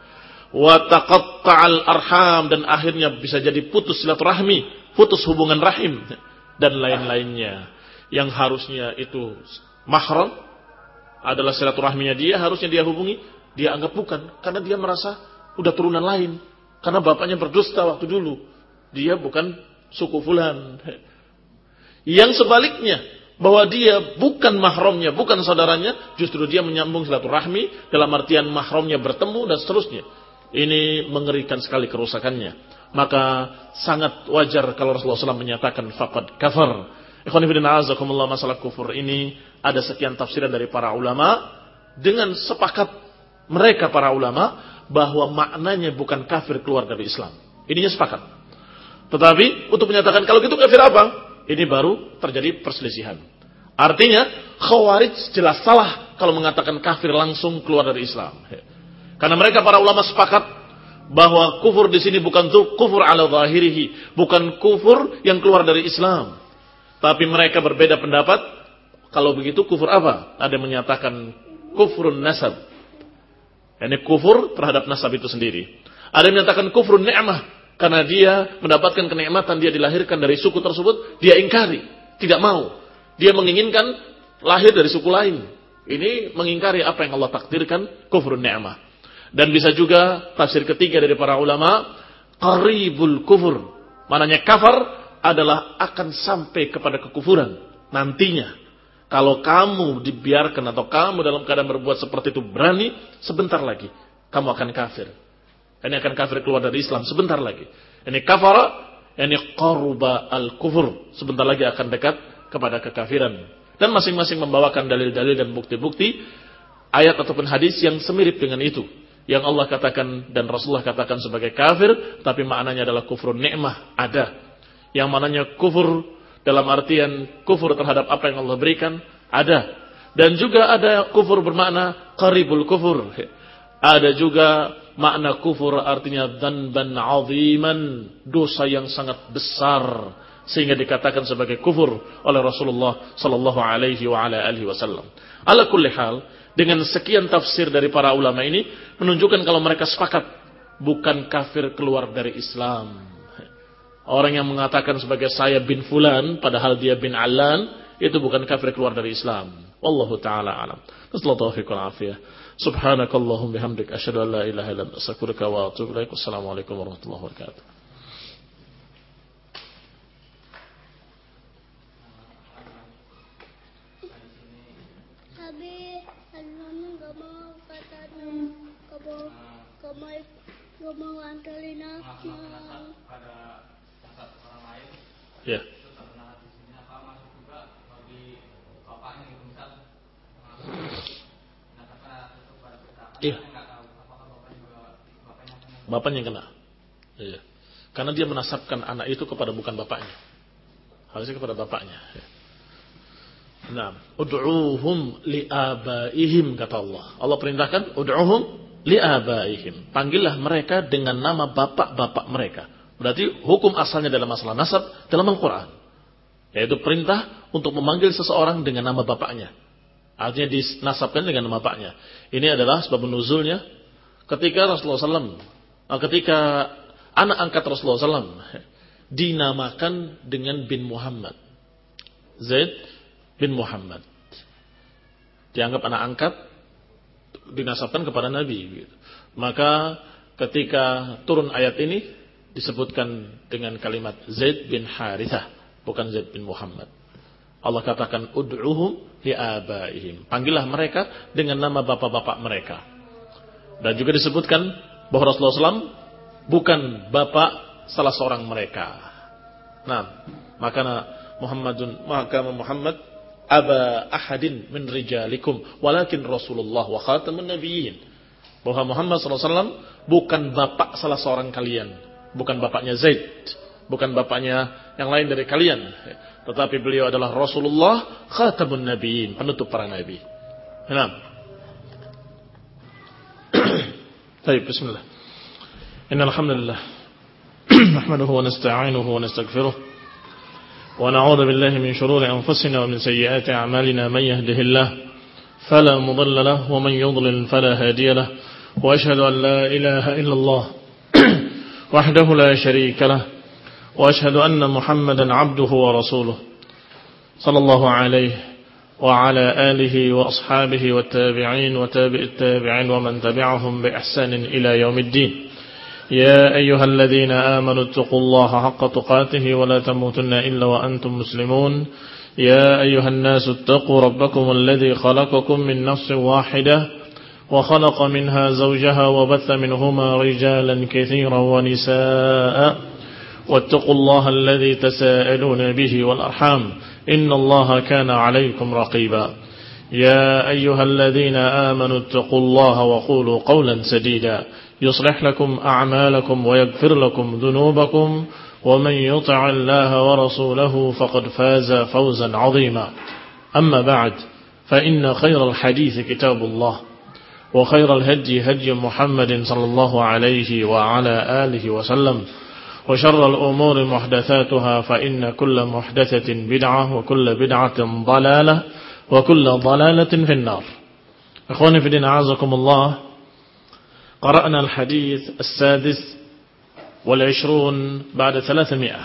Wa taqatta'al arham, dan akhirnya bisa jadi putus silaturahmi, putus hubungan rahim, dan lain-lainnya. Yang harusnya itu mahram adalah silaturahminya dia, harusnya dia hubungi, dia anggap bukan, karena dia merasa udah turunan lain, karena bapaknya berdusta waktu dulu, dia bukan suku fulan. Yang sebaliknya, bahwa dia bukan mahramnya, bukan saudaranya, justru dia menyambung silaturahmi, dalam artian mahramnya bertemu dan seterusnya. Ini mengerikan sekali kerusakannya. Maka sangat wajar kalau Rasulullah shallallahu alaihi wasallam menyatakan faqad kafar. Ikhwan fillah azakumullah, masalah kufur ini ada sekian tafsiran dari para ulama, dengan sepakat mereka para ulama bahwa maknanya bukan kafir keluar dari Islam. Ininya sepakat. Tetapi untuk menyatakan kalau gitu kafir apa? Ini baru terjadi perselisihan. Artinya Khawarij jelas salah kalau mengatakan kafir langsung keluar dari Islam. Karena mereka para ulama sepakat bahwa kufur di sini bukan kufur ala zahirihi, bukan kufur yang keluar dari Islam. Tapi mereka berbeda pendapat. Kalau begitu kufur apa? Ada yang menyatakan kufrun nasab, ini kufur terhadap nasab itu sendiri. Ada yang menyatakan kufrun ni'mah, karena dia mendapatkan kenikmatan, dia dilahirkan dari suku tersebut, dia ingkari, tidak mau. Dia menginginkan lahir dari suku lain. Ini mengingkari apa yang Allah takdirkan, kufrun ni'mah. Dan bisa juga tafsir ketiga dari para ulama, qaribul kufur. Mananya kafar adalah akan sampai kepada kekufuran nantinya. Kalau kamu dibiarkan atau kamu dalam keadaan berbuat seperti itu berani, sebentar lagi kamu akan kafir. Ini akan kafir keluar dari Islam sebentar lagi. Ini kafara Yani qaruba al-kufur, sebentar lagi akan dekat kepada kekafiran. Dan masing-masing membawakan dalil-dalil dan bukti-bukti ayat ataupun hadis yang semirip dengan itu, yang Allah katakan dan Rasulullah katakan sebagai kafir, tapi maknanya adalah kufur nikmah. Ada yang maknanya kufur dalam artian kufur terhadap apa yang Allah berikan, ada. Dan juga ada kufur bermakna qaribul kufur. Ada juga makna kufur artinya dzanban 'aziman, dosa yang sangat besar, sehingga dikatakan sebagai kufur oleh Rasulullah sallallahu alaihi wa ala alihi wasallam. Ala kulli hal, dengan sekian tafsir dari para ulama ini menunjukkan kalau mereka sepakat bukan kafir keluar dari Islam. Orang yang mengatakan sebagai saya bin fulan padahal dia bin Allan, itu bukan kafir keluar dari Islam. Wallahu taala alam. Wassallallahu alaihi wa afiyah. Subhanakallahumma bihamdik asyhadu an la ilaha illa anta astaghfiruka wa atubu ilaik. Wassalamualaikum warahmatullahi wabarakatuh. Tapi Almami gak mau katanya kamu kamu gak mau antarin aku. Ya. Iya. Bapaknya yang kena. Iya. Karena dia menasabkan anak itu kepada bukan bapaknya. Harusnya kepada bapaknya. Nah, ud'uuhum li'abaihim, kata Allah. Allah perintahkan ud'uuhum li'abaihim. Panggillah mereka dengan nama bapak-bapak mereka. Berarti hukum asalnya dalam masalah nasab dalam Al-Quran, yaitu perintah untuk memanggil seseorang dengan nama bapaknya. Artinya dinasabkan dengan nama bapaknya. Ini adalah sebab nuzulnya ketika Rasulullah sallallahu alaihi wasallam, ketika anak angkat Rasulullah sallallahu alaihi wasallam dinamakan dengan bin Muhammad, Zaid bin Muhammad, dianggap anak angkat, dinasabkan kepada Nabi. Maka ketika turun ayat ini disebutkan dengan kalimat Zaid bin Harithah, bukan Zaid bin Muhammad. Allah katakan ud'uhum li'abaihim, panggillah mereka dengan nama bapak-bapak mereka. Dan juga disebutkan bahwa Rasulullah sallallahu alaihi wasallam bukan bapak salah seorang mereka. Nah, maka Muhammadun maka Muhammad aba ahadin min rijalikum walakin Rasulullah wa khatamun nabiyyin. Bahwa Muhammad sallallahu alaihi wasallam bukan bapak salah seorang kalian, bukan bapaknya Zaid, bukan bapaknya yang lain dari kalian, tetapi beliau adalah Rasulullah khatamun nabiyyin, penutup para nabi. Nah. Baik, bismillah. Innal hamdalillah nahmaduhu wa nasta'inuhu wa nastaghfiruh wa na'udzu billahi min shururi anfusina wa min sayyiati a'malina man yahdihillahu fala mudilla lahu wa man yudlil fala hadiya lahu wa ashhadu an la ilaha illallah wahdahu la sharika lahu wa ashhadu anna Muhammadan 'abduhu wa rasuluh sallallahu alaihi وعلى آله وأصحابه والتابعين وتابع التابعين ومن تبعهم بإحسان إلى يوم الدين. يا أيها الذين آمنوا اتقوا الله حق تقاته ولا تموتن إلا وأنتم مسلمون. يا أيها الناس اتقوا ربكم الذي خلقكم من نفس واحدة وخلق منها زوجها وبث منهما رجالا كثيرا ونساء واتقوا الله الذي تساءلون به والأرحام إن الله كان عليكم رقيبا. يا أيها الذين آمنوا اتقوا الله وقولوا قولا سديدا يصلح لكم أعمالكم ويغفر لكم ذنوبكم ومن يطع الله ورسوله فقد فاز فوزا عظيما. أما بعد فإن خير الحديث كتاب الله وخير الهدي هدي محمد صلى الله عليه وعلى آله وسلم وشر الأمور محدثاتها فإن كل محدثة بدعة وكل بدعة ضلالة وكل ضلالة في النار. أخواني في الدين أعزكم الله. قرأنا الحديث السادس والعشرون بعد ثلاثمائة.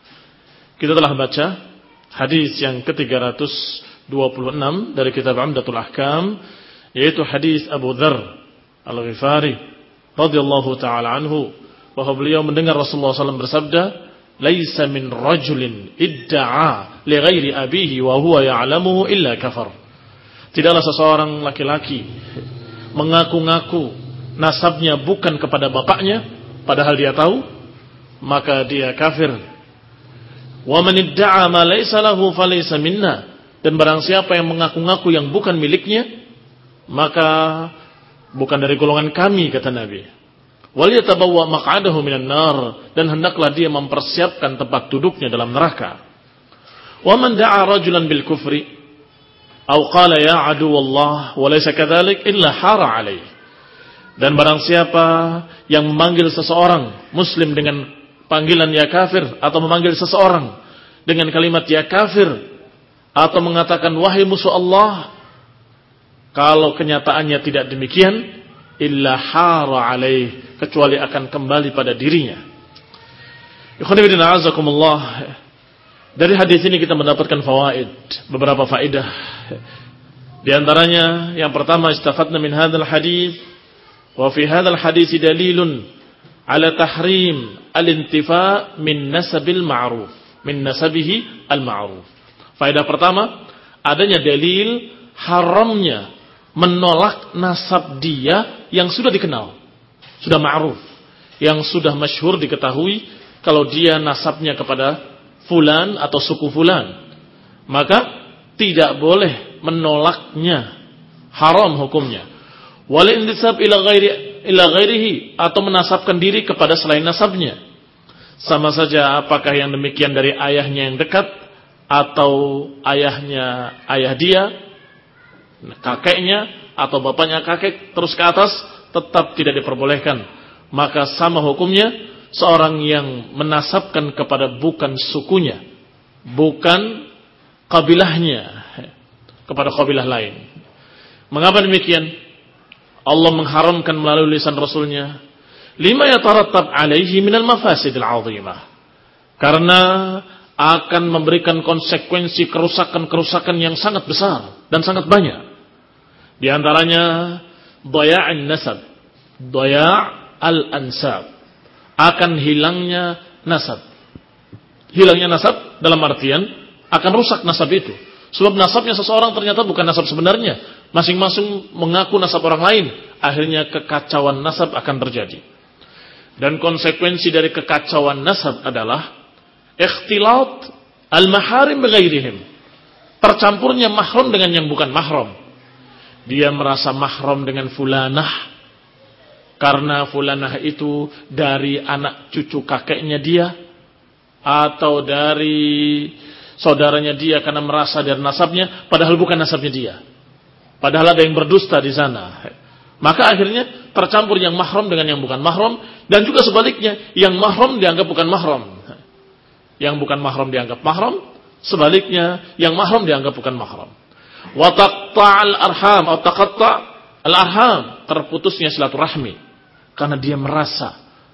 Kita telah baca hadis yang ke tiga ratus dua puluh enam dari kitab Umdatul Ahkam, yaitu hadis Abu Dzar Al-Ghifari radhiyallahu taala anhu, bahwa beliau mendengar Rasulullah sallallahu alaihi wasallam bersabda, "Laisa min rajulin idda'a li ghairi abihi wa huwa ya'lamuhu illa kafar." Tidaklah seseorang laki-laki mengaku-ngaku nasabnya bukan kepada bapaknya padahal dia tahu, maka dia kafir Wa man idda'a ma laysa lahu falaysa minna. Dan barang siapa yang mengaku-ngaku yang bukan miliknya, maka bukan dari golongan kami, kata Nabi. Wal yatabawwa maq'adahu minan nar, dan hendaklah dia mempersiapkan tempat duduknya dalam neraka. Wa man da'a rajulan bil kufri aw qala ya aduwallah wa laysa kadzalik illa hara alaih. Dan barang siapa yang memanggil seseorang muslim dengan panggilan ya kafir, atau memanggil seseorang dengan kalimat ya kafir, atau mengatakan wahai musuh Allah, kalau kenyataannya tidak demikian, illa hara alaih, kecuali akan kembali pada dirinya. Ikhwan fillah azakumullah. Dari hadis ini kita mendapatkan fawaid, beberapa faedah. Di antaranya yang pertama, istafadna min hadzal hadis wa fi hadzal hadis dalilun ala tahrim al-intifa min nasabil ma'ruf, min nasabihi al-ma'ruf. Faedah pertama, adanya dalil haramnya menolak nasab dia yang sudah dikenal, sudah ma'ruf, yang sudah masyhur diketahui kalau dia nasabnya kepada fulan atau suku fulan, maka tidak boleh menolaknya, haram hukumnya. Wal intisab ila ghairi ila ghairihi, atau menasabkan diri kepada selain nasabnya. Sama saja apakah yang demikian dari ayahnya yang dekat, atau ayahnya ayah dia, kakeknya, atau bapaknya kakek terus ke atas, tetap tidak diperbolehkan. Maka sama hukumnya seorang yang menasabkan kepada bukan sukunya, bukan kabilahnya, kepada kabilah lain. Mengapa demikian? Allah mengharamkan melalui lisan Rasulnya, lima yatarattab alaihi minal mafasidil azimah, karena akan memberikan konsekuensi kerusakan-kerusakan yang sangat besar dan sangat banyak. Di antaranya daya'in nasab, daya' al-ansab, akan hilangnya nasab. Hilangnya nasab dalam artian akan rusak nasab itu. Sebab nasabnya seseorang ternyata bukan nasab sebenarnya. Masing-masing mengaku nasab orang lain. Akhirnya kekacauan nasab akan terjadi. Dan konsekuensi dari kekacauan nasab adalah ikhtilat al-maharim bighairihim, tercampurnya mahram dengan yang bukan mahram. Dia merasa mahram dengan fulanah karena fulanah itu dari anak cucu kakeknya dia, atau dari saudaranya dia karena merasa dari nasabnya, padahal bukan nasabnya dia. Padahal ada yang berdusta di sana. Maka akhirnya tercampur yang mahram dengan yang bukan mahram, dan juga sebaliknya, yang mahram dianggap bukan mahram. Yang bukan mahram dianggap mahram, sebaliknya yang mahram dianggap bukan mahram. Wa taqta'al arham atau taqatta' al-arham, terputusnya silaturahmi. Karena dia merasa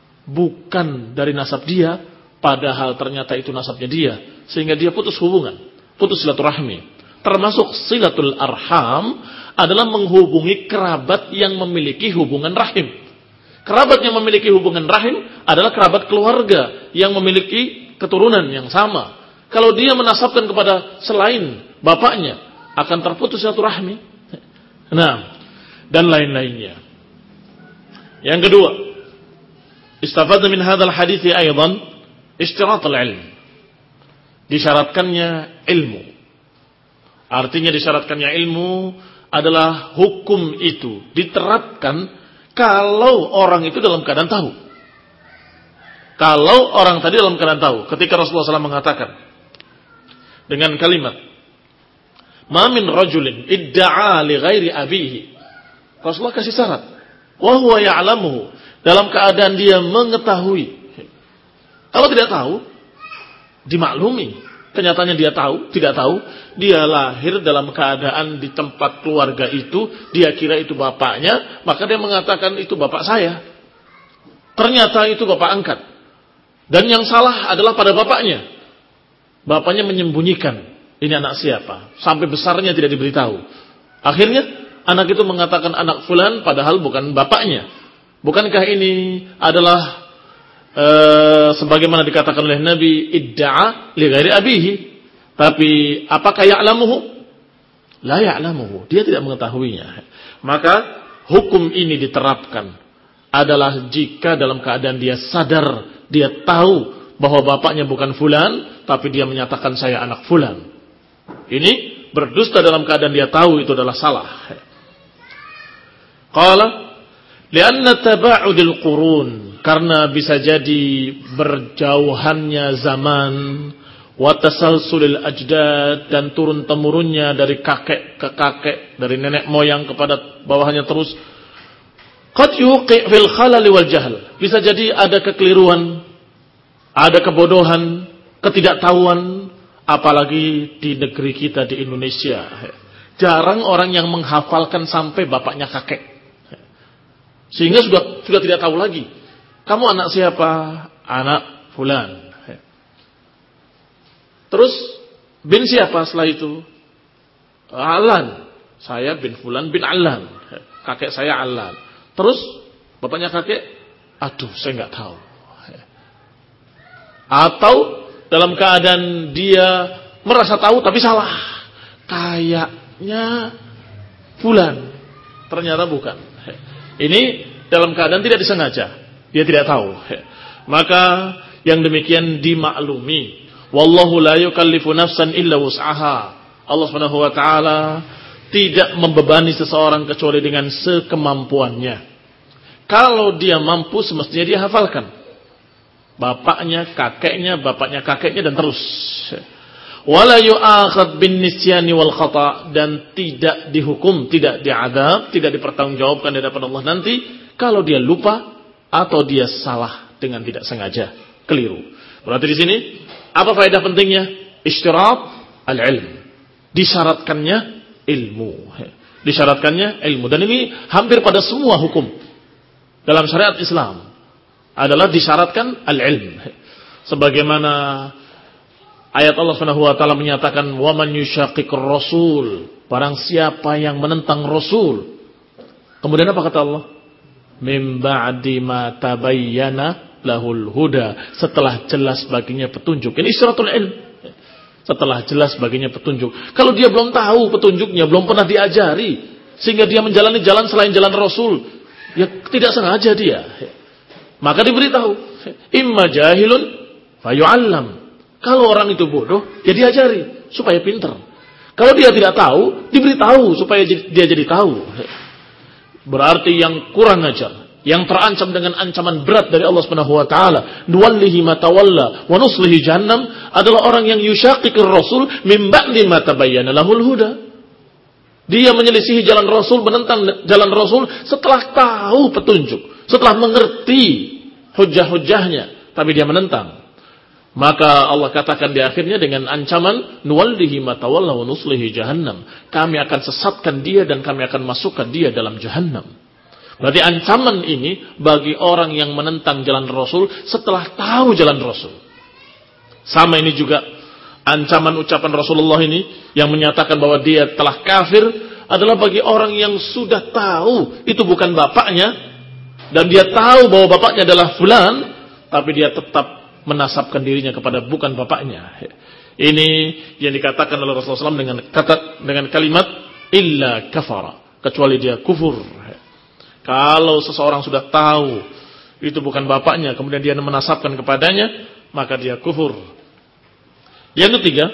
bukan dari nasab dia, padahal ternyata itu nasabnya dia, sehingga dia putus hubungan, putus silaturahmi. Termasuk silatul arham adalah menghubungi kerabat yang memiliki hubungan rahim. Kerabat yang memiliki hubungan rahim adalah kerabat keluarga yang memiliki keturunan yang sama. Kalau dia menasabkan kepada selain bapaknya, akan terputus silaturahmi. Nah, dan lain-lainnya. Yang kedua, istafadna min hadzal hadithi aidan ishtiratul ilm. Disyaratkannya ilmu. Artinya disyaratkannya ilmu adalah hukum itu diterapkan kalau orang itu dalam keadaan tahu. Kalau orang tadi dalam keadaan tahu, ketika Rasulullah shallallahu alaihi wasallam mengatakan dengan kalimat ma min rajulin idda'a li ghairi abihi, Rasulullah kasih syarat, wa huwa ya'lamuhu, dalam keadaan dia mengetahui. Kalau tidak tahu, dimaklumi. Kenyataannya dia tahu, tidak tahu, dia lahir dalam keadaan di tempat keluarga itu, dia kira itu bapaknya, maka dia mengatakan itu bapak saya. Ternyata itu bapak angkat. Dan yang salah adalah pada bapaknya. Bapaknya menyembunyikan, ini anak siapa, sampai besarnya tidak diberitahu. Akhirnya anak itu mengatakan anak fulan, padahal bukan bapaknya. Bukankah ini adalah Uh, sebagaimana dikatakan oleh Nabi, idda'a li ghairi abihi? Tapi apakah ya'lamuhu? La ya'lamuhu, dia tidak mengetahuinya. Maka hukum ini diterapkan adalah jika dalam keadaan dia sadar, dia tahu bahwa bapaknya bukan fulan, tapi dia menyatakan saya anak fulan. Ini berdusta dalam keadaan dia tahu itu adalah salah. Qala li'anna taba'udil qurun, karena bisa jadi berjauhannya zaman, wa tasalsulil ajdad, dan turun temurunnya dari kakek ke kakek, dari nenek moyang kepada bawahnya terus. Qad yuqi' fil khalali wal jahl, bisa jadi ada kekeliruan, ada kebodohan, ketidaktahuan, apalagi di negeri kita di Indonesia. Jarang orang yang menghafalkan sampai bapaknya kakek. Sehingga sudah sudah tidak tahu lagi. Kamu anak siapa? Anak fulan. Terus bin siapa setelah itu? Alan. Saya bin fulan bin Alan. Kakek saya Alan. Terus bapaknya kakek? Aduh, saya nggak tahu. Atau dalam keadaan dia merasa tahu tapi salah. Kayaknya fulan. Ternyata bukan. Ini dalam keadaan tidak disengaja. Dia tidak tahu. Maka yang demikian dimaklumi. Wallahu la yukallifu nafsan illa wus'aha. Allah Subhanahu wa taala tidak membebani seseorang kecuali dengan sekemampuannya. Kalau dia mampu semestinya dia hafalkan. Bapaknya, kakeknya, bapaknya, kakeknya, dan terus. Wala yu'akhad bin nisyani wal khata', dan tidak dihukum, tidak diadab, tidak dipertanggungjawabkan di hadapan Allah nanti kalau dia lupa atau dia salah dengan tidak sengaja, keliru. Berarti di sini apa faedah pentingnya? Isyarat al-ilm. Disyaratkannya ilmu. Disyaratkannya ilmu, dan ini hampir pada semua hukum dalam syariat Islam adalah disyaratkan al-ilm. Sebagaimana ayat Allah Subhanahu wa taala menyatakan, "Wa man yushaqiqir rasul", barang siapa yang menentang Rasul. Kemudian apa kata Allah? "Mim ba'di ma tabayyana lahul huda", setelah jelas baginya petunjuk. Ini isyaratul ilm. Setelah jelas baginya petunjuk. Kalau dia belum tahu petunjuknya, belum pernah diajari, sehingga dia menjalani jalan selain jalan Rasul, ya tidak sengaja dia. Maka diberitahu, imma jahilun fayu'allam. Kalau orang itu bodoh, ya diajari supaya pintar. Kalau dia tidak tahu, diberitahu supaya dia jadi tahu. Berarti yang kurang ajar, yang terancam dengan ancaman berat dari Allah Subhanahu wa taala, nuwallihi ma tawalla wa nuslihi jahannam, adalah orang yang yushaqiqir rasul min ba'di ma tabayyana lahul huda. Dia menyelisihi jalan Rasul, menentang jalan Rasul setelah tahu petunjuk, setelah mengerti hujah-hujahnya, tapi dia menentang. Maka Allah katakan di akhirnya dengan ancaman, nuwallihi ma tawalla wa nuslihi jahannam. Kami akan sesatkan dia dan kami akan masukkan dia dalam jahannam. Berarti ancaman ini bagi orang yang menentang jalan Rasul setelah tahu jalan Rasul. Sama ini juga ancaman ucapan Rasulullah ini yang menyatakan bahwa dia telah kafir adalah bagi orang yang sudah tahu itu bukan bapaknya, dan dia tahu bahwa bapaknya adalah fulan, tapi dia tetap menasabkan dirinya kepada bukan bapaknya. Ini yang dikatakan oleh Rasulullah shallallahu alaihi wasallam dengan kata dengan kalimat illa kafara, kecuali dia kufur. Kalau seseorang sudah tahu itu bukan bapaknya, kemudian dia menasabkan kepadanya, maka dia kufur. Yang ketiga,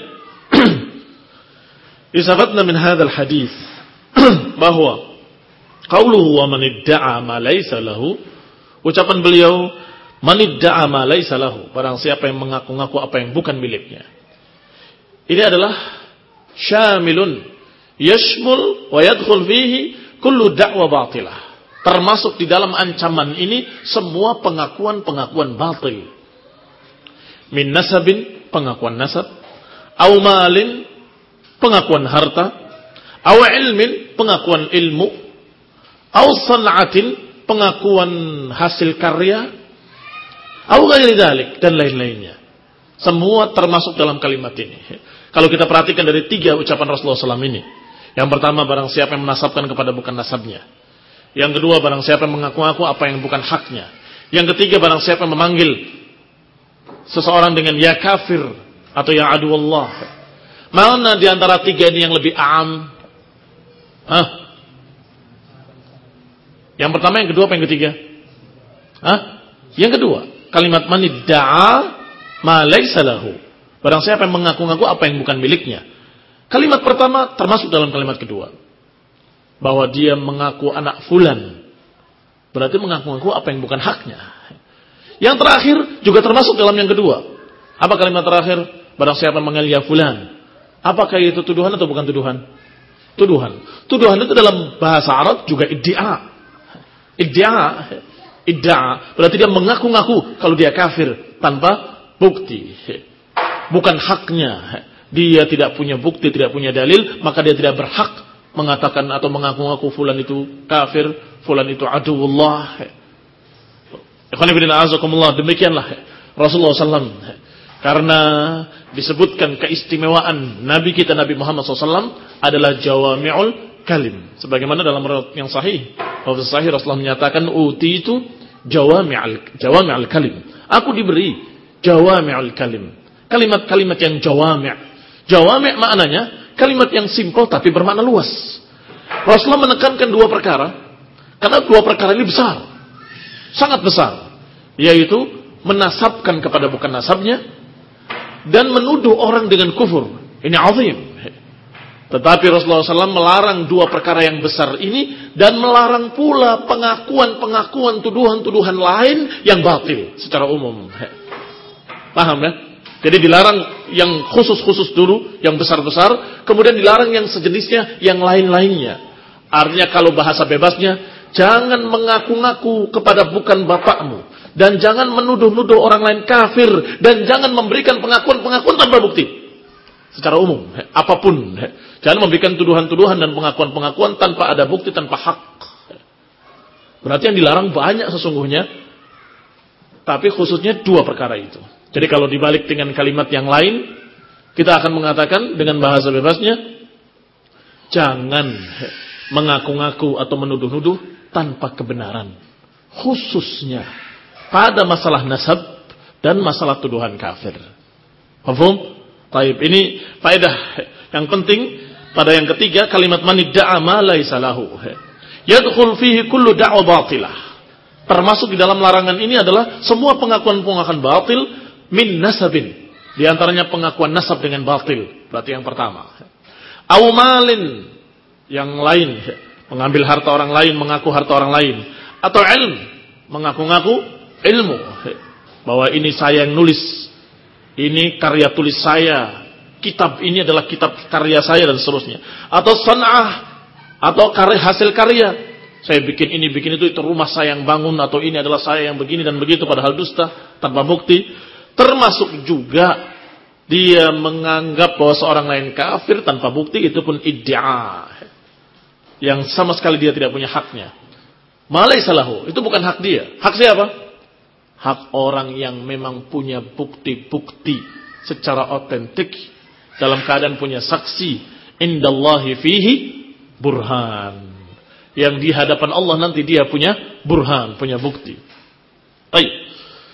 isabatna min hadzal hadis bahwa qauluhu wa man idda'a ma laysa lahu, ucapan beliau man idda'a ma laysa lahu, barang siapa yang mengaku-ngaku apa yang bukan miliknya. Ini adalah syamilun yashmul wa yadkhul fihi kullu da'wa batilah. Termasuk di dalam ancaman ini semua pengakuan-pengakuan batil. Min nasabin, pengakuan nasab, au malin, pengakuan harta, au ilmin, pengakuan ilmu, au san'atin, pengakuan hasil karya, au ghairi dzalik, dan lain-lainnya. Semua termasuk dalam kalimat ini. Kalau kita perhatikan dari tiga ucapan Rasulullah shallallahu alaihi wasallam ini. Yang pertama, barang siapa yang menasabkan kepada bukan nasabnya. Yang kedua, barang siapa yang mengaku-ngaku apa yang bukan haknya. Yang ketiga, barang siapa yang memanggil seseorang dengan ya kafir atau ya adu Allah. Mana di antara tiga ini yang lebih am? Hah? Yang pertama, yang kedua, apa yang ketiga? Hah? Yang kedua, kalimat man idda'a ma laysa lahu. Barang siapa yang mengaku-ngaku apa yang bukan miliknya. Kalimat pertama termasuk dalam kalimat kedua. Bahwa dia mengaku anak fulan. Berarti mengaku-ngaku apa yang bukan haknya. Yang terakhir juga termasuk dalam yang kedua. Apa kalimat terakhir? Barang siapa mengelia fulan. Apakah itu tuduhan atau bukan tuduhan? Tuduhan. Tuduhan itu dalam bahasa Arab juga iddia. Iddia. Iddia. Berarti dia mengaku-ngaku kalau dia kafir tanpa bukti. Bukan haknya. Dia tidak punya bukti, tidak punya dalil, maka dia tidak berhak mengatakan atau mengaku-ngaku fulan itu kafir, fulan itu aduwullah. Ikhwan fillah azakumullah, demikianlah Rasulullah sallallahu alaihi wasallam. Karena disebutkan keistimewaan Nabi kita Nabi Muhammad sallallahu alaihi wasallam adalah jawami'ul kalim. Sebagaimana dalam riwayat yang sahih, bahwa sahih Rasulullah menyatakan utitu jawami'al jawami'al kalim. Aku diberi jawami'ul kalim. Kalimat-kalimat yang jawami'. Jawami' maknanya kalimat yang simpel tapi bermakna luas. Rasulullah menekankan dua perkara karena dua perkara ini besar. Sangat besar. Yaitu menasabkan kepada bukan nasabnya dan menuduh orang dengan kufur. Ini azim. Tetapi Rasulullah shallallahu alaihi wasallam melarang dua perkara yang besar ini dan melarang pula pengakuan-pengakuan tuduhan-tuduhan lain yang batil secara umum. Paham ya? Jadi dilarang yang khusus-khusus dulu, yang besar-besar, kemudian dilarang yang sejenisnya, yang lain-lainnya. Artinya kalau bahasa bebasnya, jangan mengaku-ngaku kepada bukan bapakmu. Dan jangan menuduh-nuduh orang lain kafir. Dan jangan memberikan pengakuan-pengakuan tanpa bukti. Secara umum, apapun. Jangan memberikan tuduhan-tuduhan dan pengakuan-pengakuan tanpa ada bukti, tanpa hak. Berarti yang dilarang banyak sesungguhnya. Tapi khususnya dua perkara itu. Jadi kalau dibalik dengan kalimat yang lain, kita akan mengatakan dengan bahasa bebasnya, jangan mengaku-ngaku atau menuduh-nuduh tanpa kebenaran. Khususnya pada masalah nasab dan masalah tuduhan kafir. Paham? Baik, ini faedah yang penting pada yang ketiga, kalimat manidda'a ma laisa lahu. Yadkhul fihi kullu da'wa batilah. Termasuk di dalam larangan ini adalah semua pengakuan-pengakuan batil min nasabin. Di antaranya pengakuan nasab dengan batil. Berarti yang pertama. Aw malin. Yang lain. Mengambil harta orang lain. Mengaku harta orang lain. Atau ilm. Mengaku-ngaku ilmu. Bahwa ini saya yang nulis. Ini karya tulis saya. Kitab ini adalah kitab karya saya dan seterusnya. Atau san'ah. Atau karya, hasil karya. Saya bikin ini, bikin itu. Itu rumah saya yang bangun. Atau ini adalah saya yang begini dan begitu. Padahal dusta. Tanpa bukti. Termasuk juga dia menganggap bahwa seorang lain kafir tanpa bukti, itu pun iddia yang sama sekali dia tidak punya haknya. Malaysa lahu, itu bukan hak dia. Hak siapa? Hak orang yang memang punya bukti-bukti secara otentik dalam keadaan punya saksi. Indallahi fihi burhan. Yang di hadapan Allah nanti dia punya burhan, punya bukti. Baik.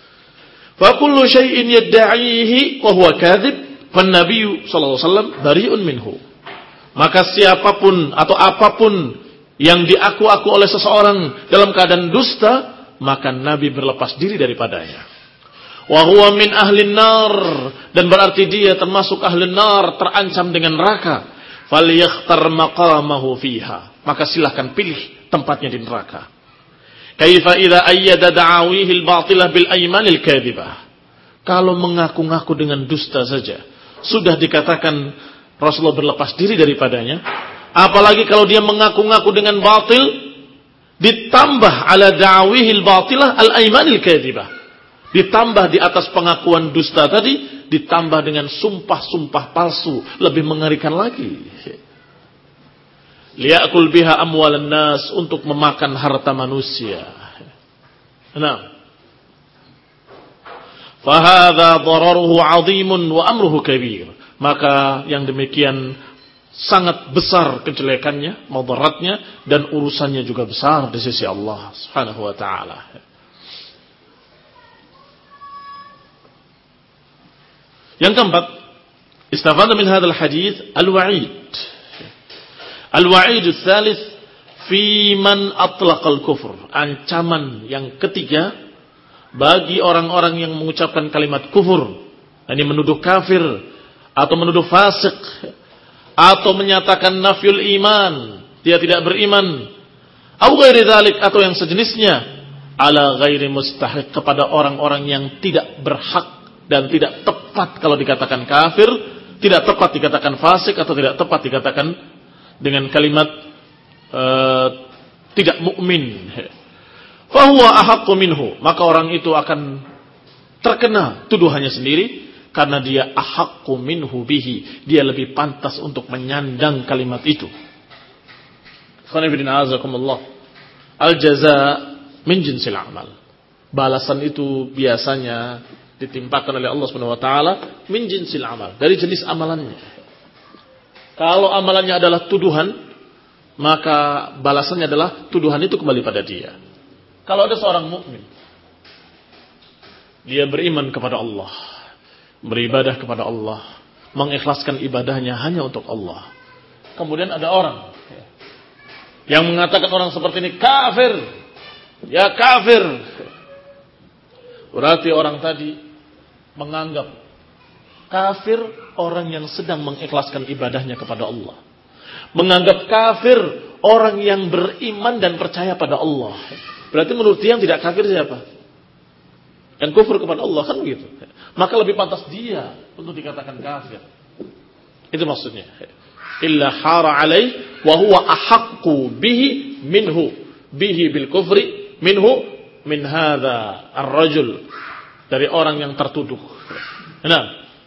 فَكُلُّ شَيْءٍ يَدَّعِيهِ وَهُوَ كَاذِبٌ فَالنَّبِيُّ صلى الله عليه وسلم بَرِيءٌ مِنْهُ. Maka siapapun atau apapun yang diaku-aku oleh seseorang dalam keadaan dusta, maka Nabi berlepas diri daripadanya. Wa huwa min ahlin nar, dan berarti dia termasuk ahlin nar, terancam dengan neraka. Falyakhtar maqamahu fiha. Maka silahkan pilih tempatnya di neraka. Kaifa idza ayyada da'awihi al-batilah bil aymanil kadhibah. Kalau mengaku-ngaku dengan dusta saja sudah dikatakan Rasulullah berlepas diri daripadanya, apalagi kalau dia mengaku-ngaku dengan batil ditambah ala da'awihi al-batilah al-aymanil kadhibah. Ditambah di atas pengakuan dusta tadi ditambah dengan sumpah-sumpah palsu, lebih mengerikan lagi. Liya'kul biha amwalan nas, untuk memakan harta manusia. Nah, fahadha dararuhu 'azimun wa amruhu kabir. Maka yang demikian sangat besar kejelekannya, mudaratnya, dan urusannya juga besar di sisi Allah Subhanahu wa taala. Yang keempat, istafada min hadzal hadits al-wa'id. Al-wa'id ats-tsalits fi man atlaqal kufur. Ancaman yang ketiga bagi orang-orang yang mengucapkan kalimat kufur Ini menuduh kafir atau menuduh fasik atau menyatakan nafyul iman, dia tidak beriman, au ghairi dzalik, atau yang sejenisnya, ala ghairi mustahiq, kepada orang-orang yang tidak berhak dan tidak tepat kalau dikatakan kafir, tidak tepat dikatakan fasik, atau tidak tepat dikatakan dengan kalimat uh, tidak mukmin. Fa huwa ahaqqu minhu, maka orang itu akan terkena tuduhannya sendiri. Karena dia ahaqqu minhu bihi, dia lebih pantas untuk menyandang kalimat itu. Al-jaza min jinsil amal. Balasan itu biasanya ditimpakan oleh Allah Subhanahu wa taala min jinsil amal, dari jenis amalannya. Kalau amalannya adalah tuduhan, maka balasannya adalah tuduhan itu kembali pada dia. Kalau ada seorang mukmin, dia beriman kepada Allah, beribadah kepada Allah, mengikhlaskan ibadahnya hanya untuk Allah. Kemudian ada orang yang mengatakan orang seperti ini kafir, ya kafir. Berarti orang tadi menganggap kafir orang yang sedang mengikhlaskan ibadahnya kepada Allah, menganggap kafir orang yang beriman dan percaya pada Allah. Berarti menurut dia yang tidak kafir siapa? Yang kufur kepada Allah, kan begitu. Maka lebih pantas dia untuk dikatakan kafir. Itu maksudnya. Illa hara alaih wa huwa ahaqqu bihi minhu, bihi bil kufri minhu min hadza ar-rajul, dari orang yang tertuduh. Nah,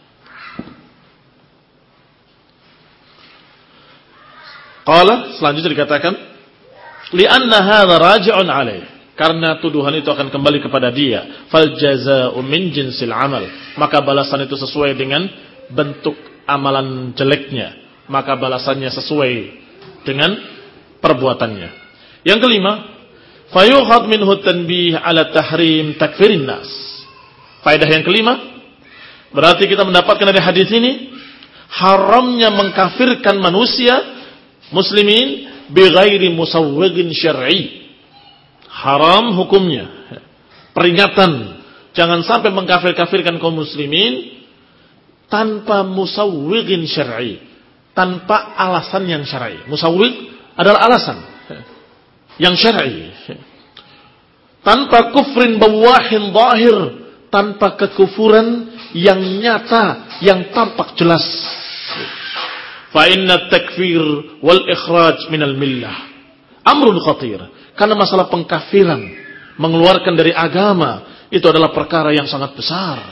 qala, selanjutnya dikatakan li'anna hadza raji'un alaih, karena tuduhan itu akan kembali kepada dia. Fal jazaa'u min jinsil amal, maka balasan itu sesuai dengan bentuk amalan jeleknya, maka balasannya sesuai dengan perbuatannya. Yang kelima, fayukhad minhu tanbih ala tahrim takfirin nas. Faedah yang kelima, berarti kita mendapatkan dari hadis ini haramnya mengkafirkan manusia muslimin bighairi musawwighin syar'i. Haram hukumnya, peringatan, jangan sampai mengkafir-kafirkan kaum muslimin tanpa musawwighin syar'i, tanpa alasan yang syar'i. Musawwigh adalah alasan yang syar'i. Tanpa kufrin bawahin zahir, tanpa kekufuran yang nyata, yang tampak jelas. Fa inna takfir wal ikhraj minal millah amrun khatir. Karena masalah pengkafiran, mengeluarkan dari agama, itu adalah perkara yang sangat besar.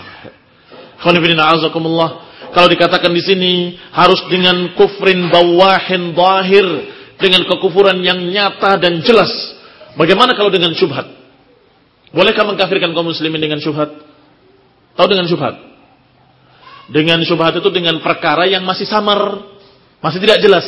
Kalau dikatakan di sini harus dengan kufrin bawahin zahir, dengan kekufuran yang nyata dan jelas. Bagaimana kalau dengan syubhat? Bolehkah mengkafirkan kaum muslimin dengan syubhat? Tahu dengan syubhat? Dengan syubhat itu dengan perkara yang masih samar, masih tidak jelas.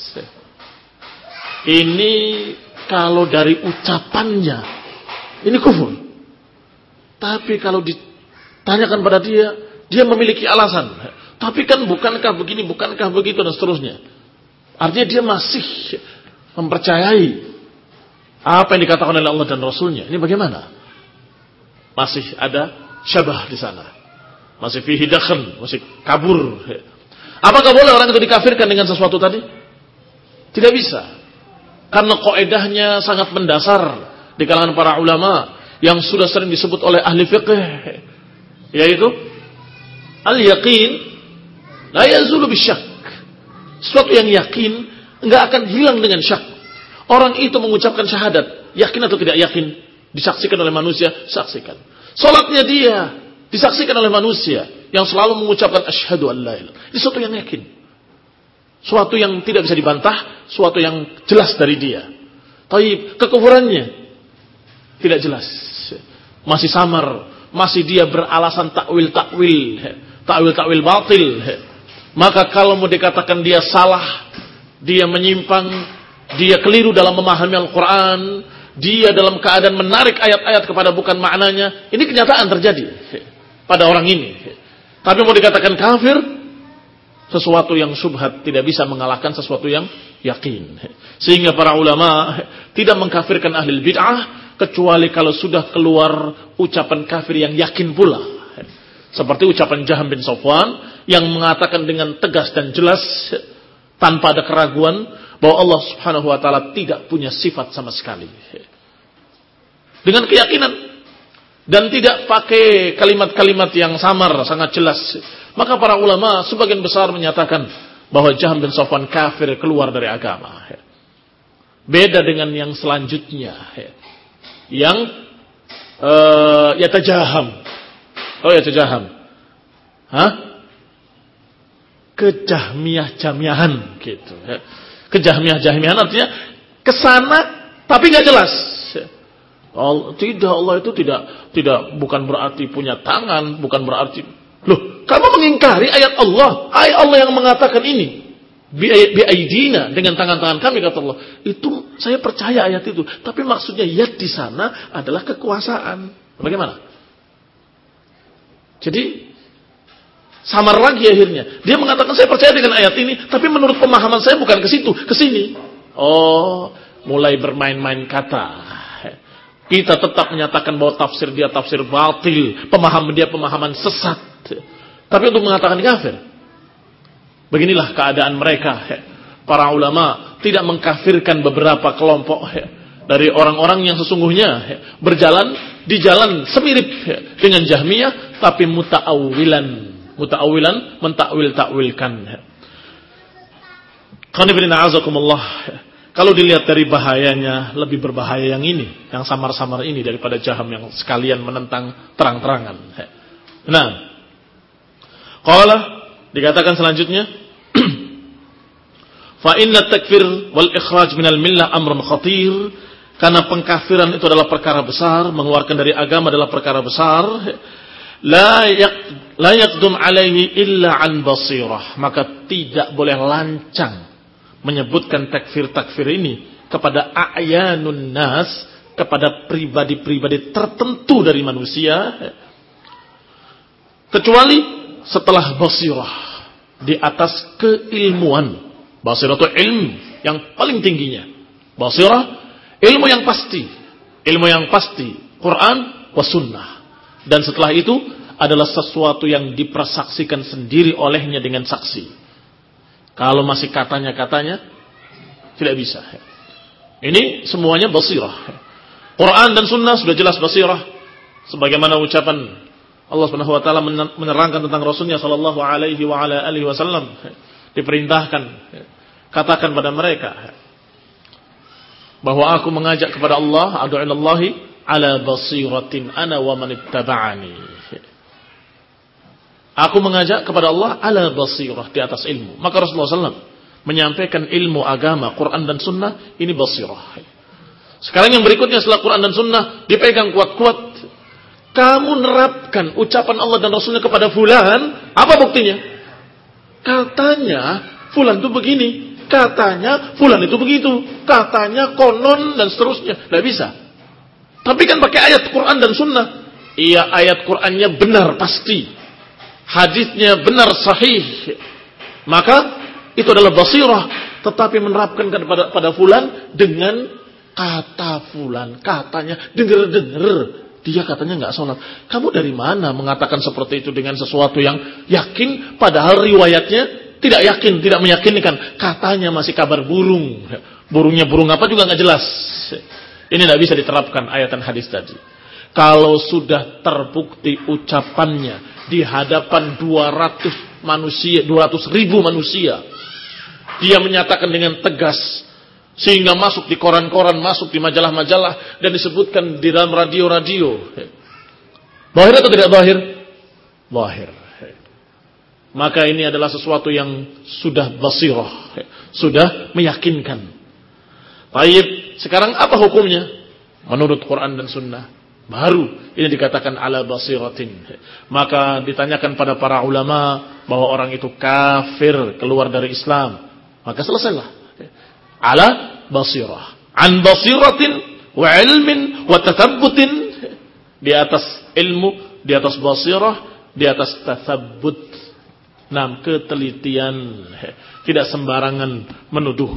Ini kalau dari ucapannya, ini kufur. Tapi kalau ditanyakan pada dia, dia memiliki alasan. Tapi kan bukankah begini, bukankah begitu, dan seterusnya. Artinya dia masih mempercayai apa yang dikatakan oleh Allah dan Rasulnya. Ini bagaimana? Masih ada syabah di sana. Masih fihi dakhan, masih kabur. Apakah boleh orang itu dikafirkan dengan sesuatu tadi? Tidak bisa. Karena kaidahnya sangat mendasar di kalangan para ulama yang sudah sering disebut oleh ahli fiqh, yaitu al-yaqin la yazulu bisyak. Sesuatu yang yakin enggak akan hilang dengan syak. Orang itu mengucapkan syahadat, yakin atau tidak yakin, disaksikan oleh manusia, saksikan. Salatnya dia disaksikan oleh manusia yang selalu mengucapkan asyhadu an la ilaha illallah. Ini sesuatu yang yakin. Suatu yang tidak bisa dibantah, suatu yang jelas dari dia. Tapi kekufurannya tidak jelas, masih samar, masih dia beralasan takwil-takwil, takwil-takwil batil. Maka kalau mau dikatakan dia salah, dia menyimpang, dia keliru dalam memahami Al-Quran, dia dalam keadaan menarik ayat-ayat kepada bukan maknanya, ini kenyataan terjadi pada orang ini. Tapi mau dikatakan kafir, sesuatu yang syubhat tidak bisa mengalahkan sesuatu yang yakin. Sehingga para ulama tidak mengkafirkan ahli bid'ah kecuali kalau sudah keluar ucapan kafir yang yakin pula. Seperti ucapan Jaham bin Safwan yang mengatakan dengan tegas dan jelas tanpa ada keraguan bahwa Allah Subhanahu wa taala tidak punya sifat sama sekali. Dengan keyakinan dan tidak pakai kalimat-kalimat yang samar, sangat jelas. Maka para ulama sebagian besar menyatakan bahwa Jaham bin Safwan kafir, keluar dari agama. Beda dengan yang selanjutnya, yang uh, yatajaham. Oh yatajaham. Hah? Kejahmiyah-jahmiyahan gitu. Kejahmiyah-jahmiyahan artinya kesana tapi nggak jelas. Allah, tidak, Allah itu tidak tidak bukan berarti punya tangan, bukan berarti. Loh, kamu mengingkari ayat Allah, ayat Allah yang mengatakan ini. Biaidina, dengan tangan-tangan kami, kata Allah. Itu saya percaya ayat itu, tapi maksudnya yad di sana adalah kekuasaan. Bagaimana? Jadi samar lagi akhirnya. Dia mengatakan saya percaya dengan ayat ini, tapi menurut pemahaman saya bukan ke situ, ke sini. Oh, mulai bermain-main kata. Kita tetap menyatakan bahwa tafsir dia tafsir batil, pemahaman dia pemahaman sesat. Tapi untuk mengatakan kafir, beginilah keadaan mereka. Para ulama tidak mengkafirkan beberapa kelompok dari orang-orang yang sesungguhnya berjalan di jalan semirip dengan Jahmiyah, tapi muta'awilan, muta'awilan mentakwil-takwilkan. Qanifidina azakumullah. Kalau dilihat dari bahayanya, lebih berbahaya yang ini, yang samar-samar ini daripada Jaham yang sekalian menentang terang-terangan. Nah, qala dikatakan selanjutnya, fa inna takfir wal ikhraj minal millah amrun khatir, karena pengkafiran itu adalah perkara besar, mengeluarkan dari agama adalah perkara besar. La yak la yaqdum alaihi illa an basirah, maka tidak boleh lancang menyebutkan takfir-takfir ini kepada a'yanun nas, kepada pribadi-pribadi tertentu dari manusia, kecuali setelah basirah, di atas keilmuan. Basirah itu ilmu yang paling tingginya. Basirah, ilmu yang pasti. Ilmu yang pasti, Quran wa sunnah. Dan setelah itu adalah sesuatu yang dipersaksikan sendiri olehnya dengan saksi. Kalau masih katanya-katanya, tidak bisa. Ini semuanya basirah. Quran dan sunnah sudah jelas basirah. Sebagaimana ucapan Allah Subhanahu wa taala menerangkan tentang Rasulnya sallallahu alaihi wa ala alihi wasallam. Diperintahkan, katakan pada mereka bahwa aku mengajak kepada Allah, ad'u ilallahi ala basiratin ana wa man ittaba'ani. Aku mengajak kepada Allah ala basirah, di atas ilmu. Maka Rasulullah sallallahu alaihi wasallam menyampaikan ilmu agama, Quran dan sunnah, ini basirah. Sekarang yang berikutnya setelah Quran dan sunnah dipegang kuat-kuat, kamu nerapkan ucapan Allah dan Rasulnya kepada fulan, apa buktinya? Katanya fulan itu begini, katanya fulan itu begitu, katanya konon dan seterusnya. Tidak bisa. Tapi kan pakai ayat Quran dan sunnah. Iya, ayat Qurannya benar pasti, hadisnya benar sahih, maka itu adalah basirah. Tetapi menerapkan kepada pada fulan dengan kata fulan, katanya dengar-dengar dia katanya nggak sholat. Kamu dari mana mengatakan seperti itu dengan sesuatu yang yakin, padahal riwayatnya tidak yakin, tidak meyakinkan. Katanya masih kabar burung, burungnya burung apa juga nggak jelas. Ini tidak bisa diterapkan ayat dan hadis tadi. Kalau sudah terbukti ucapannya di hadapan dua ratus manusia, dua ratus ribu manusia, dia menyatakan dengan tegas sehingga masuk di koran-koran, masuk di majalah-majalah, dan disebutkan di dalam radio-radio. Zahir atau tidak zahir? Zahir. Maka ini adalah sesuatu yang sudah basirah, sudah meyakinkan. Baik, sekarang apa hukumnya? Menurut Quran dan Sunnah, baru ini dikatakan ala basiratin. Maka ditanyakan pada para ulama bahwa orang itu kafir, keluar dari Islam, maka selesailah. Ala basirah, an basiratin wa ilmin wa tathabbutin, di atas ilmu, di atas basirah, di atas tathabbut. Nam, ketelitian, tidak sembarangan menuduh.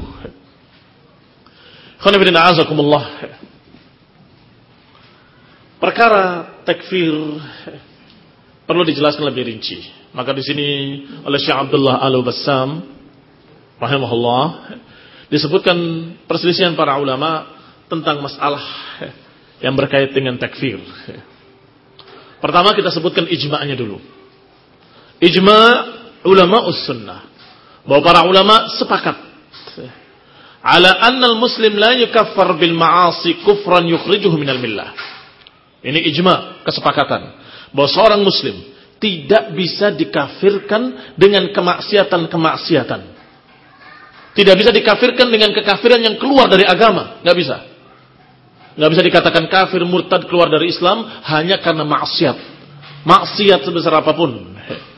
Khonifidina azakumullah. Perkara takfir perlu dijelaskan lebih rinci. Maka di sini oleh Syekh Abdullah Al-Bassam rahimahullah disebutkan perselisihan para ulama tentang masalah yang berkait dengan takfir. Pertama kita sebutkan ijma'nya dulu. Ijma' ulama us-sunnah, bahwa para ulama sepakat ala anna al-muslim la yukaffar bil ma'asi kufran yukhrijuhu minal millah. Ini ijma', kesepakatan bahwa seorang muslim tidak bisa dikafirkan dengan kemaksiatan-kemaksiatan. Tidak bisa dikafirkan dengan kekafiran yang keluar dari agama, enggak bisa. Enggak bisa dikatakan kafir murtad keluar dari Islam hanya karena maksiat. Maksiat sebesar apapun.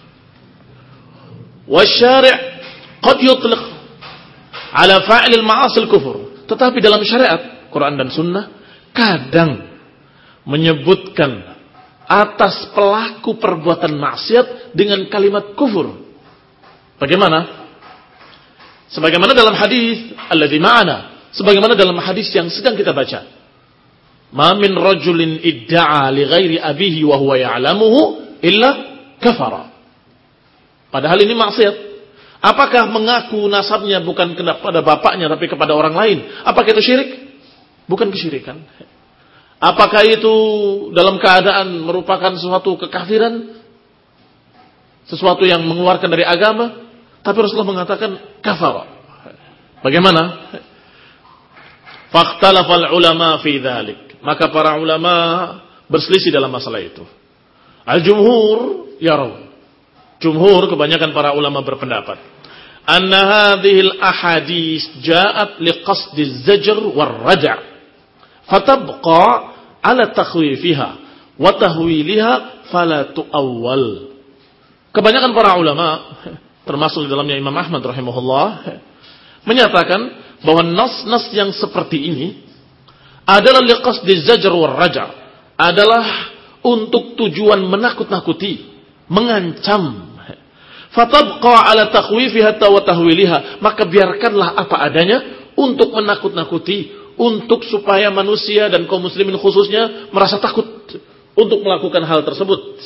Wasyari' qad yutliq ala fa'il al-ma'asi al-kufur. Tetapi dalam syariat Quran dan Sunnah kadang menyebutkan atas pelaku perbuatan maksiat dengan kalimat kufur. Bagaimana? Sebagaimana dalam hadis alladzi ma'ana, sebagaimana dalam hadis yang sedang kita baca. Ma min rajulin idda'a li ghairi abihi wa huwa ya'lamuhu illa kafara. Padahal ini maksiat. Apakah mengaku nasabnya bukan kepada bapaknya tapi kepada orang lain? Apakah itu syirik? Bukan kesyirikan. Apakah itu dalam keadaan merupakan sesuatu kekafiran? Sesuatu yang mengeluarkan dari agama? Tapi Rasulullah mengatakan kafara. Bagaimana? Fakhtalafal ulama fi dzalik. Maka para ulama berselisih dalam masalah itu. Al-jumhur yaraw. Jumhur kebanyakan para ulama berpendapat anna hadhil ahadits ja'at liqasdi zajr war raj'. Fatabqa ala takhwifiha wa tahwiliha fala tu'awwal. Kebanyakan para ulama termasuk di dalamnya Imam Ahmad rahimahullah menyatakan bahwa nas-nas yang seperti ini adalah liqasdi zajr war raj', adalah untuk tujuan menakut-nakuti, mengancam. Fatabqa ala takhwifiha wa tahwiliha, maka biarkanlah apa adanya untuk menakut-nakuti, untuk supaya manusia dan kaum muslimin khususnya merasa takut untuk melakukan hal tersebut.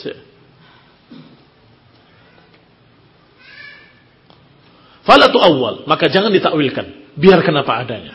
Fala tu'awwal, maka jangan ditakwilkan, biarkan apa adanya.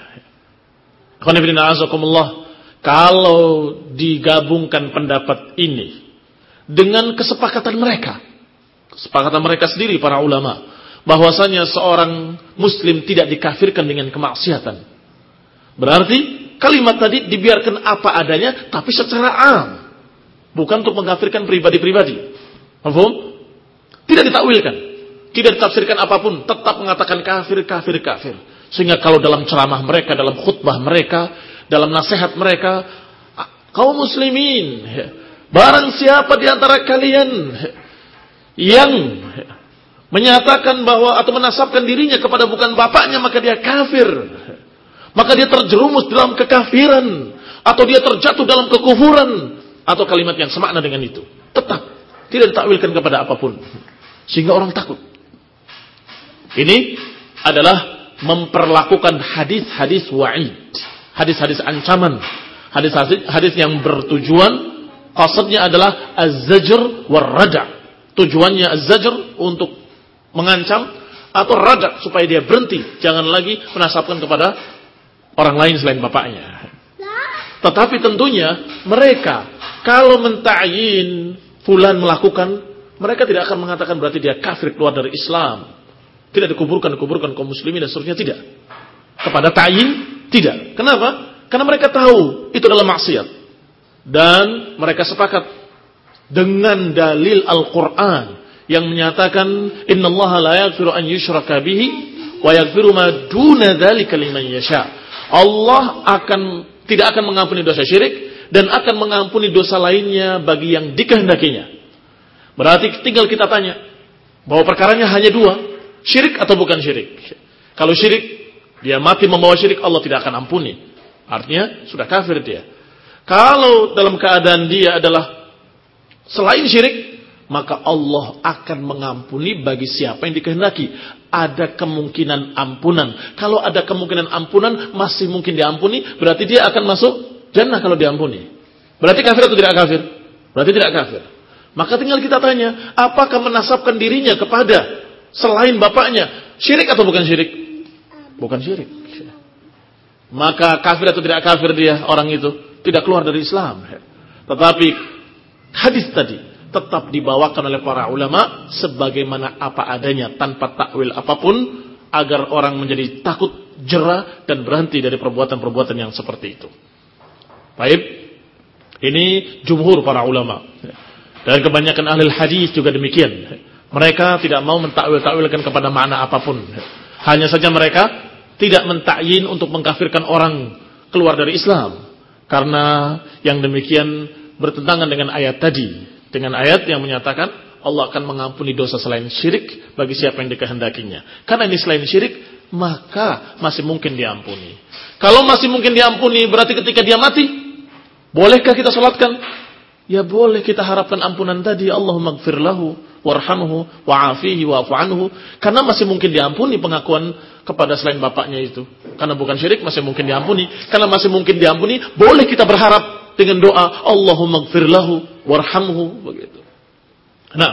Kalau digabungkan pendapat ini dengan kesepakatan mereka, kesepakatan mereka sendiri para ulama, bahwasanya seorang muslim tidak dikafirkan dengan kemaksiatan, berarti kalimat tadi dibiarkan apa adanya, tapi secara am, bukan untuk mengkafirkan pribadi-pribadi. Paham? Tidak ditakwilkan, tidak ditafsirkan apapun, tetap mengatakan kafir, kafir, kafir. Sehingga kalau dalam ceramah mereka, dalam khutbah mereka, dalam nasihat mereka, kaum muslimin, barang siapa di antara kalian yang menyatakan bahwa atau menasabkan dirinya kepada bukan bapaknya, maka dia kafir. Maka dia terjerumus dalam kekafiran, atau dia terjatuh dalam kekufuran, atau kalimat yang semakna dengan itu. Tetap tidak ditakwilkan kepada apapun, sehingga orang takut. Ini adalah memperlakukan hadis-hadis wa'id, hadis-hadis ancaman, hadis-hadis hadis yang bertujuan, qasadnya adalah az-zajr war rad'. Tujuannya az-zajr untuk mengancam, atau rad' supaya dia berhenti, jangan lagi menasabkan kepada orang lain selain bapaknya. Tetapi tentunya mereka kalau menta'yin fulan melakukan, mereka tidak akan mengatakan berarti dia kafir keluar dari Islam. Tidak dikuburkan-kuburkan kaum muslimin dan seterusnya, tidak. Kepada ta'yin tidak. Kenapa? Karena mereka tahu itu adalah maksiat. Dan mereka sepakat dengan dalil Al-Quran yang menyatakan innallaha la yaghfiru an yushraka bihi wa yaghfiru ma duna dzalika liman yasha. Allah akan tidak akan mengampuni dosa syirik dan akan mengampuni dosa lainnya bagi yang dikehendakinya. Berarti tinggal kita tanya bahwa perkaranya hanya dua, syirik atau bukan syirik. Kalau syirik, dia mati membawa syirik, Allah tidak akan ampuni. Artinya sudah kafir dia. Kalau dalam keadaan dia adalah selain syirik, maka Allah akan mengampuni bagi siapa yang dikehendaki. Ada kemungkinan ampunan. Kalau ada kemungkinan ampunan, masih mungkin diampuni, berarti dia akan masuk jannah kalau diampuni. Berarti kafir atau tidak kafir? Berarti tidak kafir. Maka tinggal kita tanya, apakah menasabkan dirinya kepada selain bapaknya syirik atau bukan syirik? Bukan syirik. Maka kafir atau tidak kafir dia orang itu? Tidak keluar dari Islam. Tetapi hadis tadi tetap dibawakan oleh para ulama sebagaimana apa adanya tanpa takwil apapun agar orang menjadi takut, jera dan berhenti dari perbuatan-perbuatan yang seperti itu. Baik. Ini jumhur para ulama. Dan kebanyakan ahli hadis juga demikian. Mereka tidak mau mentakwil-takwilkan kepada makna apapun. Hanya saja mereka tidak mentakyin untuk mengkafirkan orang keluar dari Islam. Karena yang demikian bertentangan dengan ayat tadi. Dengan ayat yang menyatakan Allah akan mengampuni dosa selain syirik bagi siapa yang dikehendakinya. Karena ini selain syirik, maka masih mungkin diampuni. Kalau masih mungkin diampuni, berarti ketika dia mati, bolehkah kita salatkan? Ya boleh, kita harapkan ampunan tadi. Allahumma gfir lahu warhamhu wa'afihi wa'fu anhu. Karena masih mungkin diampuni pengakuan kepada selain bapaknya itu. Karena bukan syirik, masih mungkin diampuni. Karena masih mungkin diampuni, boleh kita berharap dengan doa Allahumma gfir lahu warhamhu, begitu. Nah,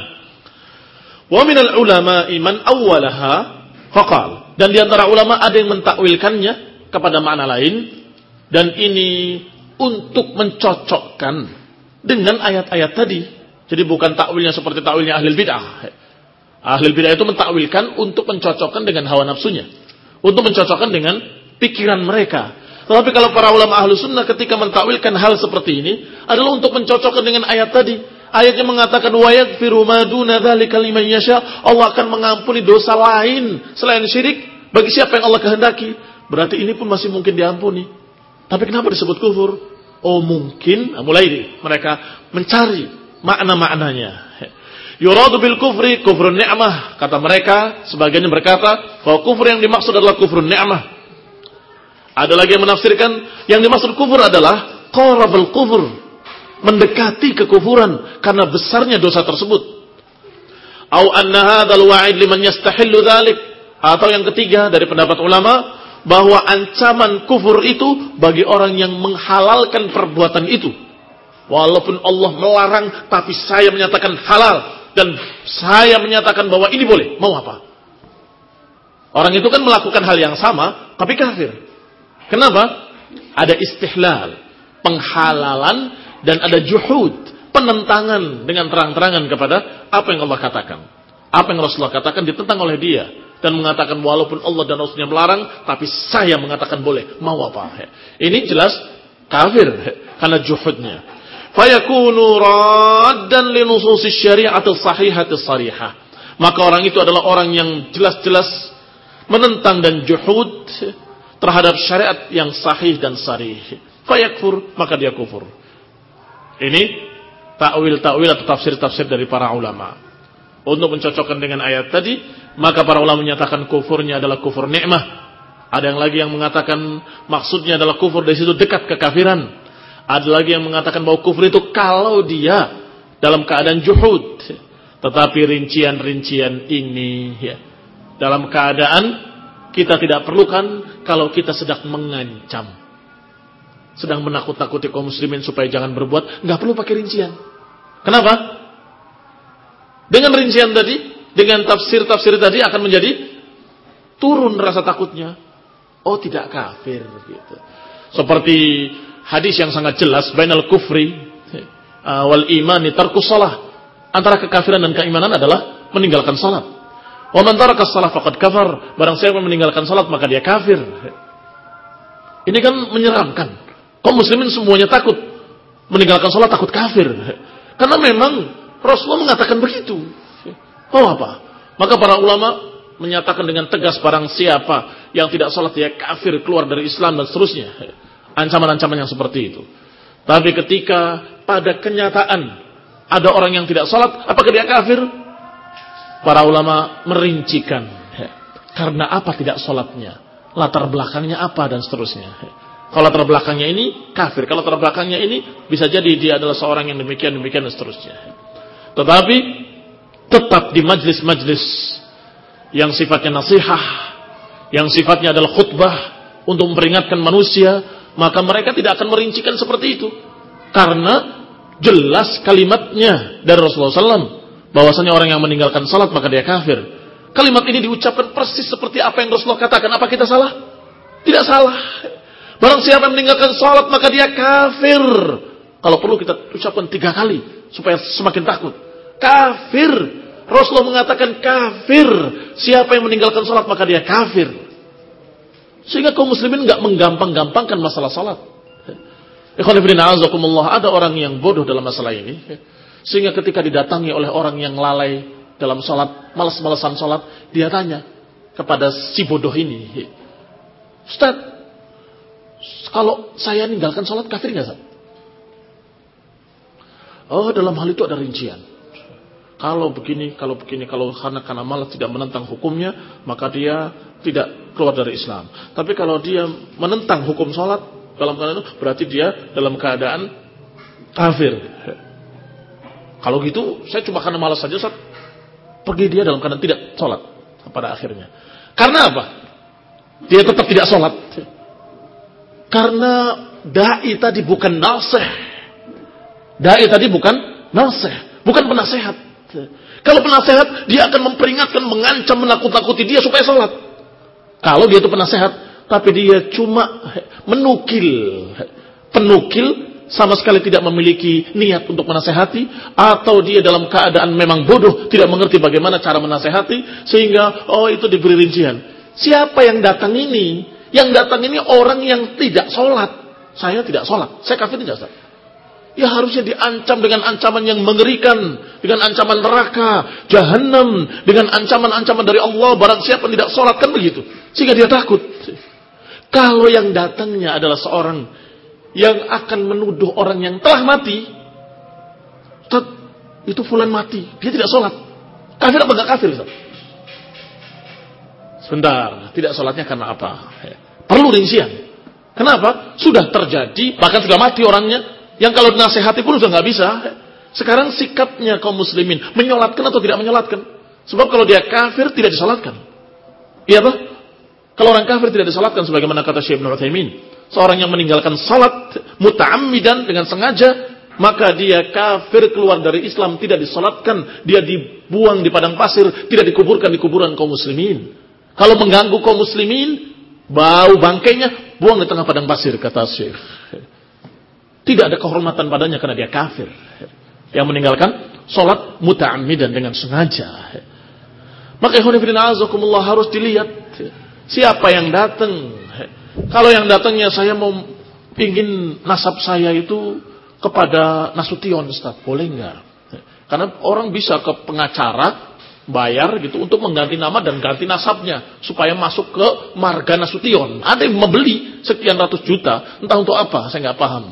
wa minal ulama'i man awwalaha faqal. Dan di antara ulama ada yang mentakwilkannya kepada makna lain, dan ini untuk mencocokkan dengan ayat-ayat tadi. Jadi bukan takwilnya seperti takwilnya ahli bid'ah. Ahli bid'ah itu mentakwilkan untuk mencocokkan dengan hawa nafsunya, untuk mencocokkan dengan pikiran mereka. Tetapi kalau para ulama ahlu sunnah ketika mentakwilkan hal seperti ini adalah untuk mencocokkan dengan ayat tadi. Ayatnya mengatakan wa yaghfiru ma duna dzalika liman yasha. Allah akan mengampuni dosa lain selain syirik bagi siapa yang Allah kehendaki. Berarti ini pun masih mungkin diampuni. Tapi kenapa disebut kufur? Oh mungkin, nah mulai mereka mencari makna-maknanya. Yuradu bil kufri kufrun ni'mah. Kata mereka, sebagiannya berkata bahwa kufur yang dimaksud adalah kufrun ni'mah. Ada lagi yang menafsirkan yang dimaksud kufur adalah qarabul kufur, mendekati kekufuran karena besarnya dosa tersebut. Au anna hadzal wa'id liman yastahillu dzalik. Atau yang ketiga dari pendapat ulama bahwa ancaman kufur itu bagi orang yang menghalalkan perbuatan itu. Walaupun Allah melarang, tapi saya menyatakan halal dan saya menyatakan bahwa ini boleh. Mau apa? Orang itu kan melakukan hal yang sama, tapi kafir. Kenapa? Ada istihlal, penghalalan, dan ada juhud, penentangan dengan terang-terangan kepada apa yang Allah katakan. Apa yang Rasulullah katakan ditentang oleh dia. Dan mengatakan walaupun Allah dan Rasulnya melarang, tapi saya mengatakan boleh. Mau apa? Ini jelas kafir karena juhudnya. Fayakunu raddan li nususis syari'atis sahihatis sarihah. Maka orang itu adalah orang yang jelas-jelas menentang dan juhud terhadap syariat yang sahih dan sarih. Fayakfur, maka dia kufur. Ini takwil-takwil atau tafsir-tafsir dari para ulama. Untuk mencocokkan dengan ayat tadi, maka para ulama menyatakan kufurnya adalah kufur nikmah. Ada yang lagi yang mengatakan maksudnya adalah kufur dari situ dekat kekafiran. Ada lagi yang mengatakan bahwa kufur itu kalau dia dalam keadaan juhud. Tetapi rincian-rincian ini ya, dalam keadaan kita tidak perlukan kalau kita sedang mengancam, sedang menakut-nakuti kaum muslimin supaya jangan berbuat, nggak perlu pakai rincian. Kenapa? Dengan rincian tadi, dengan tafsir-tafsir tadi akan menjadi turun rasa takutnya. Oh tidak kafir gitu. Seperti hadis yang sangat jelas, bainal kufri wal imani tarkus shalah. Antara kekafiran dan keimanan adalah meninggalkan salat. Wa man taraka shalah faqad kafar. Barang siapa meninggalkan salat maka dia kafir. Ini kan menyeramkan. Kaum muslimin semuanya takut meninggalkan salat, takut kafir. Karena memang Rasulullah mengatakan begitu. Oh apa? Maka para ulama menyatakan dengan tegas barang siapa yang tidak salat dia kafir, keluar dari Islam dan seterusnya. Ancaman-ancaman yang seperti itu. Tapi ketika pada kenyataan ada orang yang tidak salat, apakah dia kafir? Para ulama merincikan. Karena apa tidak salatnya? Latar belakangnya apa dan seterusnya. Kalau latar belakangnya ini kafir, kalau latar belakangnya ini bisa jadi dia adalah seorang yang demikian demikian dan seterusnya. Tetapi tetap di majlis-majlis yang sifatnya nasihah, yang sifatnya adalah khutbah untuk memperingatkan manusia, maka mereka tidak akan merincikan seperti itu. Karena jelas kalimatnya dari Rasulullah shallallahu alaihi wasallam bahwasanya orang yang meninggalkan salat maka dia kafir. Kalimat ini diucapkan persis seperti apa yang Rasulullah katakan. Apa kita salah? Tidak salah. Barang siapa yang meninggalkan salat maka dia kafir. Kalau perlu kita ucapkan tiga kali supaya semakin takut. Kafir. Rasulullah mengatakan kafir. Siapa yang meninggalkan salat maka dia kafir. Sehingga kaum muslimin enggak menggampang-gampangkan masalah salat. Ikhwan fillah, azakumullah, ada orang yang bodoh dalam masalah ini. Sehingga ketika didatangi oleh orang yang lalai dalam salat, malas-malasan salat, dia tanya kepada si bodoh ini, Ustaz, kalau saya ninggalkan salat kafir enggak, Ustaz? Oh, dalam hal itu ada rincian. Kalau begini, kalau begini, kalau karena karena malas tidak menentang hukumnya, maka dia tidak keluar dari Islam. Tapi kalau dia menentang hukum salat, dalam keadaan itu berarti dia dalam keadaan kafir. Kalau gitu, saya cuma karena malas saja, Ustaz, pergi dia dalam keadaan tidak sholat pada akhirnya. Karena apa? Dia tetap tidak sholat. Karena dai tadi bukan nasih. Dai tadi bukan nasih, bukan penasehat. Kalau penasehat, dia akan memperingatkan, mengancam, menakut-nakuti dia supaya sholat. Kalau dia itu penasehat, tapi dia cuma menukil, penukil sama sekali tidak memiliki niat untuk menasehati, atau dia dalam keadaan memang bodoh, tidak mengerti bagaimana cara menasehati, sehingga oh itu diberi rincian. Siapa yang datang ini? Yang datang ini orang yang tidak sholat. Saya tidak sholat, saya kafir tidak, Ustaz? Ya harusnya diancam dengan ancaman yang mengerikan, dengan ancaman neraka, jahanam, dengan ancaman-ancaman dari Allah. Barang siapa yang tidak sholat, kan begitu, sehingga dia takut. Kalau yang datangnya adalah seorang yang akan menuduh orang yang telah mati, itu fulan mati, dia tidak sholat, kafir apa enggak kafir? Sebentar, tidak sholatnya karena apa? Perlu rincian. Kenapa? Sudah terjadi, bahkan sudah mati orangnya, yang kalau nasihati pun sudah nggak bisa. Sekarang sikapnya kaum muslimin, menyolatkan atau tidak menyolatkan? Sebab kalau dia kafir tidak disolatkan. Iya apa? Kalau orang kafir tidak disolatkan, sebagaimana kata Syekh Ibnu Utsaimin, seorang yang meninggalkan salat muta'ammidan dengan sengaja, maka dia kafir, keluar dari Islam, tidak disolatkan, dia dibuang di padang pasir, tidak dikuburkan di kuburan kaum muslimin. Kalau mengganggu kaum muslimin, bau bangkainya buang di tengah padang pasir, kata Syekh. Tidak ada kehormatan padanya karena dia kafir. Yang meninggalkan salat muta'ammidan dengan sengaja. Maka ikhwan fillah azakumullah, harus dilihat siapa yang datang. Kalau yang datangnya saya mau ingin nasab saya itu kepada Nasution, Ustaz, boleh enggak? Karena orang bisa ke pengacara bayar gitu untuk mengganti nama dan ganti nasabnya supaya masuk ke marga Nasution. Ada yang membeli sekian ratus juta, entah untuk apa, saya enggak paham.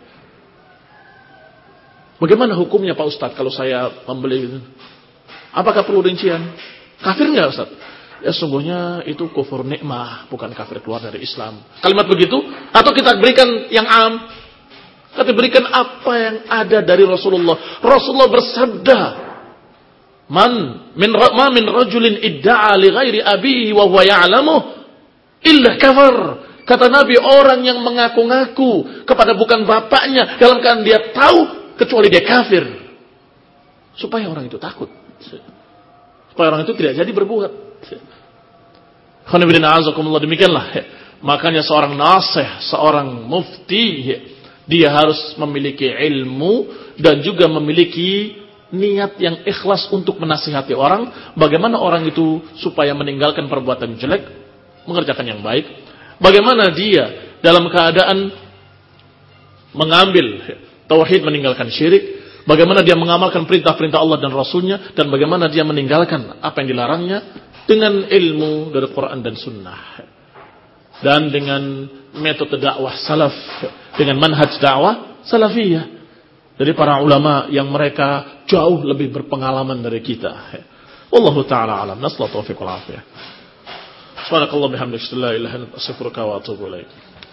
Bagaimana hukumnya Pak Ustaz kalau saya membeli itu? Apakah perlu rincian? Kafir enggak, Ustaz? Ya sungguhnya itu kufur nikmah, bukan kafir keluar dari Islam. Kalimat begitu, atau kita berikan yang am, kita berikan apa yang ada dari Rasulullah. Rasulullah bersabda, Man min ma min rajulin idda'a li ghairi abihi wa huwa ya'lamu illa kafar. Kata Nabi, orang yang mengaku-ngaku kepada bukan bapaknya dalam keadaan dia tahu, kecuali dia kafir. Supaya orang itu takut. Supaya orang itu tidak jadi berbuat. Demikianlah. Makanya seorang nasih, seorang mufti, dia harus memiliki ilmu dan juga memiliki niat yang ikhlas untuk menasihati orang. Bagaimana orang itu supaya meninggalkan perbuatan jelek, mengerjakan yang baik. Bagaimana dia dalam keadaan mengambil tauhid, meninggalkan syirik. Bagaimana dia mengamalkan perintah-perintah Allah dan Rasulnya. Dan bagaimana dia meninggalkan apa yang dilarangnya. Dengan ilmu dari Quran dan Sunnah. Dan dengan metode dakwah salaf. Dengan manhaj dakwah salafiyah. Dari para ulama yang mereka jauh lebih berpengalaman dari kita. Wallahu ta'ala alam. Nasallahu taufiq wal afiyah. Subhanakallah bihamdika la ilaha illa anta astaghfiruka wa atubu ilaik.